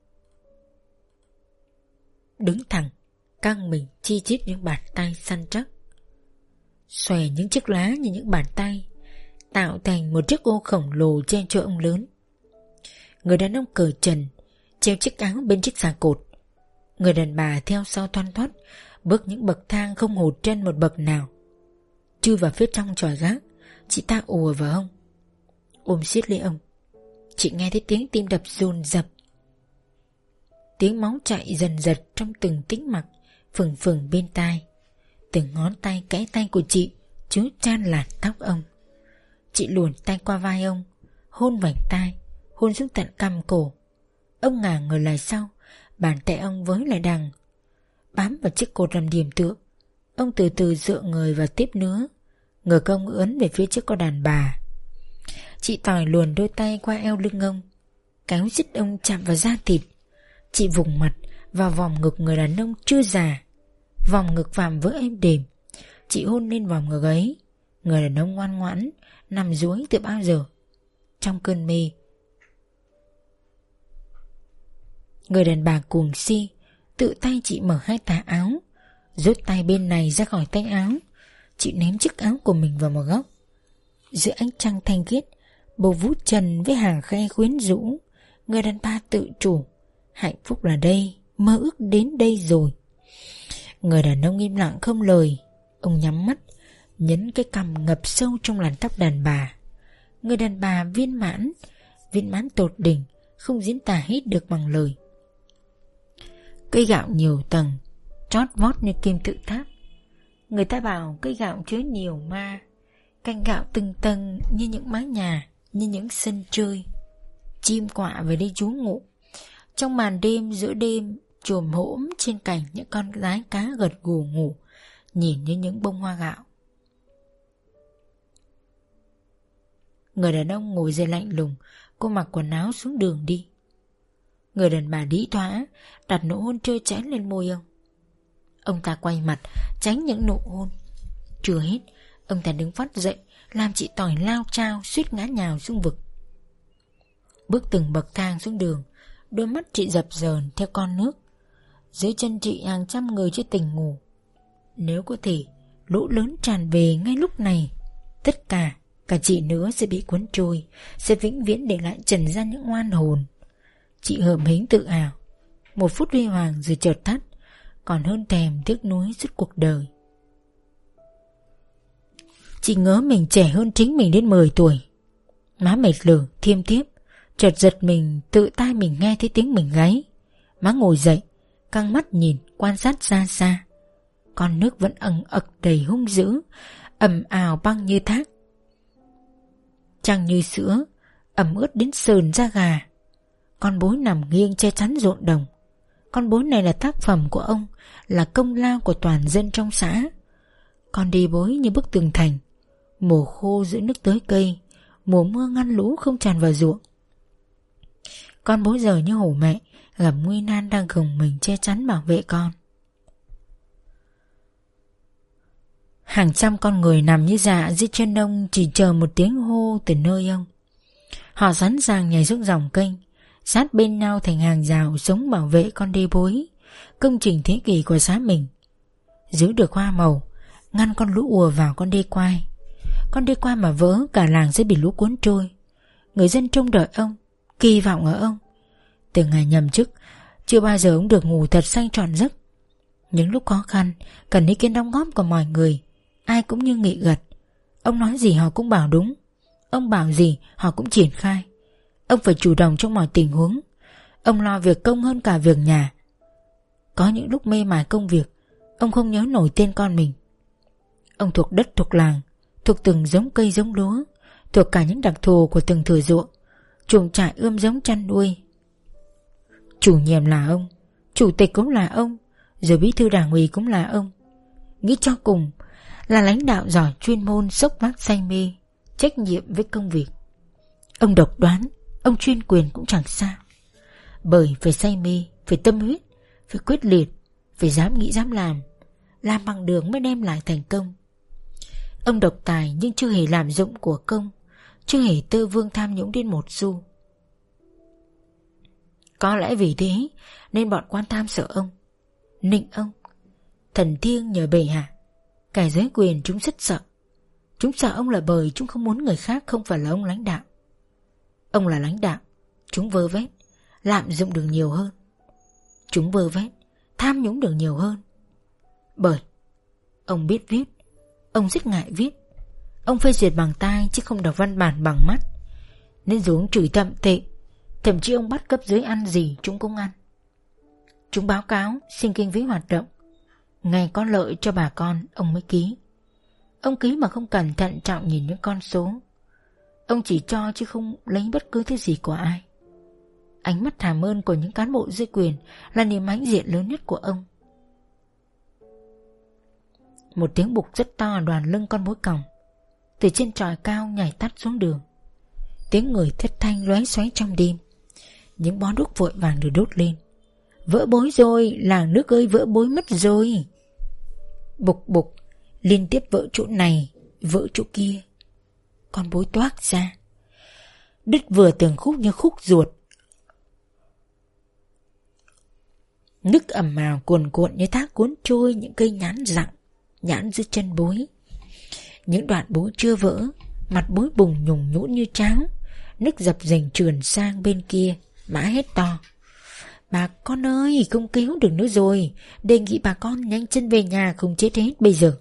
Đứng thẳng, căng mình chi chít những bàn tay săn chắc, xòe những chiếc lá như những bàn tay, tạo thành một chiếc ô khổng lồ che cho ông lớn. Người đàn ông cởi trần, treo chiếc áo bên chiếc xà cột. Người đàn bà theo sau thoăn thoắt, bước những bậc thang không hụt chân một bậc nào. Chui vào phía trong chòi gác, chị ta ùa vào ông, ôm siết lấy ông. Chị nghe thấy tiếng tim đập dồn dập, tiếng máu chạy dần dật trong từng tĩnh mạch phừng phừng bên tai. Từng ngón tay kẽ tay của chị chứa chan làn tóc ông. Chị luồn tay qua vai ông, hôn vành tai, hôn xuống tận cằm cổ. Ông ngả người lại sau, bàn tay ông với lại đằng, bám vào chiếc cột làm điểm tựa. Ông từ từ dựa người vào tiếp nữa, ngực ông ướn về phía trước có đàn bà. Chị Tỏi luồn đôi tay qua eo lưng ông, kéo dít ông chạm vào da thịt. Chị vùng mặt, vào vòng ngực người đàn ông chưa già. Vòng ngực vạm vỡ êm đềm. Chị hôn lên vòng ngực ấy. Người đàn ông ngoan ngoãn nằm duỗi từ bao giờ. Trong cơn mê, người đàn bà cuồng si tự tay chị mở hai tà áo, rút tay bên này ra khỏi tay áo. Chị ném chiếc áo của mình vào một góc. Giữa ánh trăng thanh khiết, bầu vú trần với hàng khe quyến rũ, người đàn bà tự chủ. Hạnh phúc là đây, mơ ước đến đây rồi. Người đàn ông im lặng không lời. Ông nhắm mắt, nhấn cái cằm ngập sâu trong làn tóc đàn bà. Người đàn bà viên mãn, viên mãn tột đỉnh, không diễn tả hết được bằng lời. Cây gạo nhiều tầng, trót vót như kim tự tháp. Người ta bảo cây gạo chứa nhiều ma. Cành gạo từng tầng như những mái nhà, như những sân chơi. Chim quạ về đây trú ngụ. Trong màn đêm giữa đêm, chồm hổm trên cành những con rái cá gật gù ngủ, nhìn như những bông hoa gạo. Người đàn ông ngồi dậy lạnh lùng. Cô mặc quần áo xuống đường đi. Người đàn bà đĩ thoã đặt nụ hôn trơ chẽn lên môi ông. Ông ta quay mặt tránh những nụ hôn. Chưa hết, ông ta đứng phát dậy, làm chị Tỏi lao chao suýt ngã nhào xuống vực. Bước từng bậc thang xuống đường, đôi mắt chị dập dờn theo con nước. Dưới chân chị hàng trăm người chưa tỉnh ngủ. Nếu có thể, lũ lớn tràn về ngay lúc này, tất cả, cả chị nữa sẽ bị cuốn trôi, sẽ vĩnh viễn để lại trần gian những oan hồn. Chị hợm hính tự hào. Một phút huy hoàng rồi chợt tắt, còn hơn thèm tiếc nuối suốt cuộc đời. Chị ngỡ mình trẻ hơn chính mình đến mười tuổi. Má mệt lử, thiêm thiếp, chợt giật mình tự tai mình nghe thấy tiếng mình gáy. Má ngồi dậy, căng mắt nhìn, quan sát xa xa. Con nước vẫn ẩn ực đầy hung dữ, ầm ào băng như thác. Trăng như sữa, ẩm ướt đến sờn da gà. Con bối nằm nghiêng che chắn ruộng đồng. Con bối này là tác phẩm của ông, là công lao của toàn dân trong xã. Con đi bối như bức tường thành. Mùa khô giữ nước tới cây, mùa mưa ngăn lũ không tràn vào ruộng. Con bối giờ như hổ mẹ gặp nguy nan đang gồng mình che chắn bảo vệ con. Hàng trăm con người nằm như dạ dưới chân ông, chỉ chờ một tiếng hô từ nơi ông. Họ sẵn sàng nhảy xuống dòng kênh, sát bên nhau thành hàng rào sống bảo vệ con đê bối, công trình thế kỷ của xã mình. Giữ được hoa màu, ngăn con lũ ùa vào con đê quai. Con đê quai mà vỡ, cả làng sẽ bị lũ cuốn trôi. Người dân trông đợi ông, kỳ vọng ở ông. Từ ngày nhậm chức, chưa bao giờ ông được ngủ thật say trọn giấc. Những lúc khó khăn, cần ý kiến đóng góp của mọi người, ai cũng như nghị gật. Ông nói gì họ cũng bảo đúng, ông bảo gì họ cũng triển khai. Ông phải chủ động trong mọi tình huống. Ông lo việc công hơn cả việc nhà. Có những lúc mê mải công việc, ông không nhớ nổi tên con mình. Ông thuộc đất thuộc làng, thuộc từng giống cây giống lúa, thuộc cả những đặc thù của từng thửa ruộng, chuồng trại ươm giống chăn nuôi. Chủ nhiệm là ông, chủ tịch cũng là ông, rồi bí thư đảng ủy cũng là ông. Nghĩ cho cùng là lãnh đạo giỏi chuyên môn, xốc vác say mê, trách nhiệm với công việc. Ông độc đoán, ông chuyên quyền cũng chẳng sao. Bởi phải say mê, phải tâm huyết, phải quyết liệt, phải dám nghĩ dám làm. Làm bằng được mới đem lại thành công. Ông độc tài nhưng chưa hề lạm dụng của công, chưa hề tơ vương tham nhũng đến một xu. Có lẽ vì thế nên bọn quan tham sợ ông, nịnh ông. Thần thiêng nhờ bệ hạ, kẻ giới quyền chúng rất sợ. Chúng sợ ông là bởi chúng không muốn người khác không phải là ông lãnh đạo. Ông là lãnh đạo, chúng vơ vét, lạm dụng được nhiều hơn. Chúng vơ vét, tham nhũng được nhiều hơn. Bởi ông biết viết, ông rất ngại viết. Ông phê duyệt bằng tai chứ không đọc văn bản bằng mắt. Nên dù ông chửi thậm tệ, thậm chí ông bắt cấp dưới ăn gì chúng cũng ăn. Chúng báo cáo xin kinh phí hoạt động, ngày có lợi cho bà con ông mới ký. Ông ký mà không cẩn thận trọng nhìn những con số. Ông chỉ cho chứ không lấy bất cứ thứ gì của ai. Ánh mắt hàm ơn của những cán bộ dưới quyền là niềm hãnh diện lớn nhất của ông. Một tiếng bục rất to ở đoàn lưng con bối còng, từ trên tròi cao nhảy tắt xuống đường. Tiếng người thất thanh lóe xoáy trong đêm. Những bó đuốc vội vàng được đốt lên. Vỡ bối rồi, làng nước ơi vỡ bối mất rồi. Bục bục, liên tiếp vỡ chỗ này, vỡ chỗ kia. Con bối toác ra, đứt vừa từng khúc như khúc ruột. Nước ầm ào cuồn cuộn như thác cuốn trôi những cây nhãn rặng, nhãn dưới chân bối. Những đoạn bối chưa vỡ, mặt bối bùng nhùng nhũn như cháo. Nước dập dềnh trườn sang bên kia, mã hét to: Bà con ơi, không cứu được nữa rồi, đề nghị bà con nhanh chân về nhà, không chết hết bây giờ.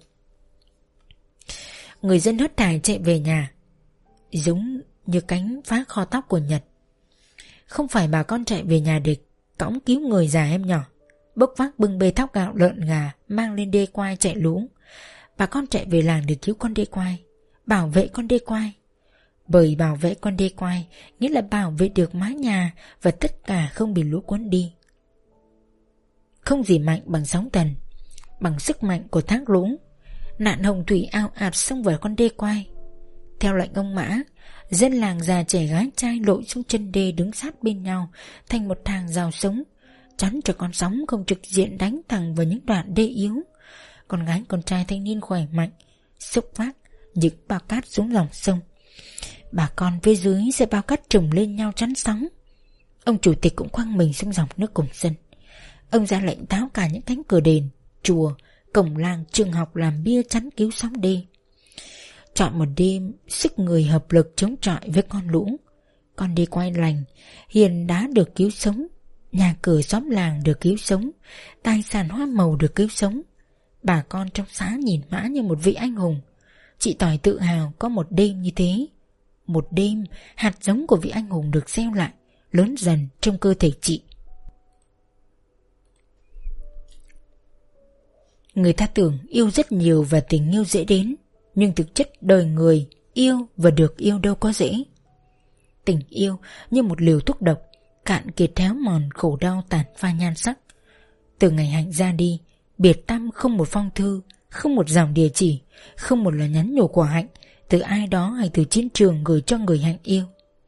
Người dân hớt hải chạy về nhà, giống như cánh phá kho tóc của Nhật. Không phải bà con chạy về nhà để cõng cứu người già em nhỏ, bốc vác bưng bê thóc gạo lợn gà mang lên đê quai chạy lũ. Bà con chạy về làng để cứu con đê quai, bảo vệ con đê quai. Bởi bảo vệ con đê quai nghĩa là bảo vệ được mái nhà và tất cả không bị lũ cuốn đi. Không gì mạnh bằng sóng thần, bằng sức mạnh của thác lũ. Nạn hồng thủy ao ạt xông vào con đê quai. Theo lệnh ông Mã, dân làng già trẻ gái trai lội xuống chân đê đứng sát bên nhau thành một hàng rào sống, chắn cho con sóng không trực diện đánh thẳng vào những đoạn đê yếu. Con gái con trai thanh niên khỏe mạnh xúc vác những bao cát xuống dòng sông. Bà con phía dưới sẽ bao cát trồng lên nhau chắn sóng. Ông chủ tịch cũng quăng mình xuống dòng nước cùng dân. Ông ra lệnh tháo cả những cánh cửa đền, chùa, cổng làng, trường học làm bia chắn cứu sóng đê. Chọn một đêm, sức người hợp lực chống chọi với con lũ. Con đê quay lành, hiền đá được cứu sống, nhà cửa xóm làng được cứu sống, tài sản hoa màu được cứu sống. Bà con trong xã nhìn Mã như một vị anh hùng. Chị Tỏi tự hào có một đêm như thế. Một đêm, hạt giống của vị anh hùng được gieo lại, lớn dần trong cơ thể chị. Người ta tưởng yêu rất nhiều và tình yêu dễ đến, nhưng thực chất đời người yêu và được yêu đâu có dễ. Tình yêu như một liều thuốc độc, cạn kiệt héo mòn khổ đau tàn phai nhan sắc. Từ ngày Hạnh ra đi, biệt tâm không một phong thư, không một dòng địa chỉ, không một lời nhắn nhủ của Hạnh từ ai đó hay từ chiến trường gửi cho người Hạnh yêu.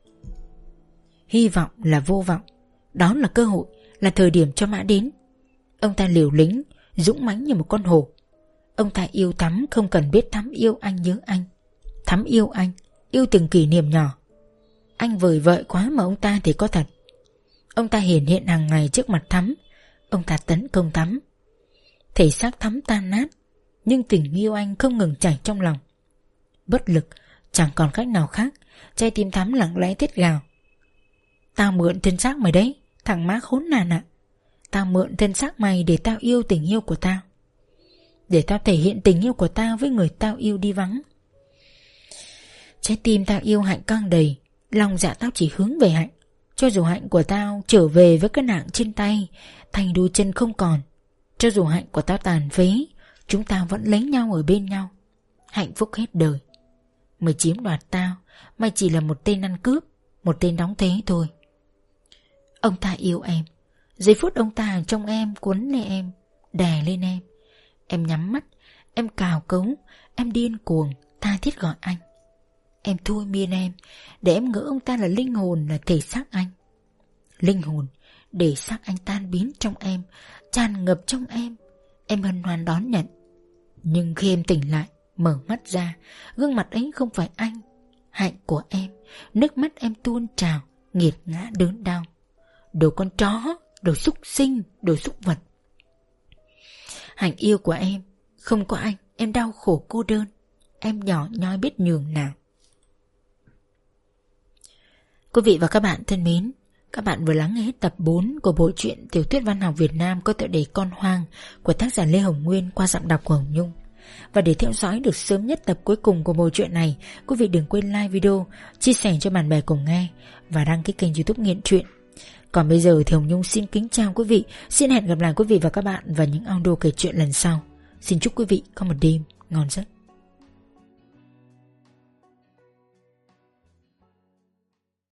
Hy vọng là vô vọng, đó là cơ hội, là thời điểm cho Mã đến. Ông ta liều lĩnh, dũng mãnh như một con hổ. Ông ta yêu Thắm không cần biết Thắm yêu anh nhớ anh. Thắm yêu anh, yêu từng kỷ niệm nhỏ. Anh vời vợi quá mà ông ta thì có thật. Ông ta hiển hiện hàng ngày trước mặt Thắm. Ông ta tấn công Thắm. Thể xác Thắm tan nát, nhưng tình yêu anh không ngừng chảy trong lòng. Bất lực, chẳng còn cách nào khác, trái tim Thắm lặng lẽ thét gào: Tao mượn thân xác mày đấy, thằng má khốn nạn ạ. Tao mượn thân xác mày để tao yêu tình yêu của tao, để tao thể hiện tình yêu của tao với người tao yêu đi vắng. Trái tim tao yêu Hạnh căng đầy, lòng dạ tao chỉ hướng về Hạnh. Cho dù Hạnh của tao trở về với cái nạng trên tay, thành đôi chân không còn, cho dù Hạnh của tao tàn phế, chúng tao vẫn lấy nhau ở bên nhau, hạnh phúc hết đời. Mày chiếm đoạt tao, mày chỉ là một tên ăn cướp, một tên đóng thế thôi. Ông ta yêu em, giây phút ông ta ở trong em, cuốn lên em, đè lên em. Em nhắm mắt, em cào cấu, em điên cuồng, tha thiết gọi anh. Em thôi miên em, để em ngỡ ông ta là linh hồn, là thể xác anh. Linh hồn, để xác anh tan biến trong em, tràn ngập trong em. Em hân hoan đón nhận. Nhưng khi em tỉnh lại, mở mắt ra, gương mặt ấy không phải anh. Hạnh của em, nước mắt em tuôn trào, nghiệt ngã đớn đau. Đồ con chó, đồ súc sinh, đồ súc vật. Hạnh yêu của em, không có anh, em đau khổ cô đơn. Em nhỏ nhoi biết nhường nào. Quý vị và các bạn thân mến, các bạn vừa lắng nghe hết tập bốn của bộ truyện tiểu thuyết văn học Việt Nam có tựa đề Con Hoang của tác giả Lê Hồng Nguyên qua giọng đọc của Hồng Nhung. Và để theo dõi được sớm nhất tập cuối cùng của bộ truyện này, quý vị đừng quên like video, chia sẻ cho bạn bè cùng nghe và đăng ký kênh YouTube Nghiện Truyện. Còn bây giờ thì Hồng Nhung xin kính chào quý vị, xin hẹn gặp lại quý vị và các bạn vào những audio kể chuyện lần sau. Xin chúc quý vị có một đêm ngon giấc.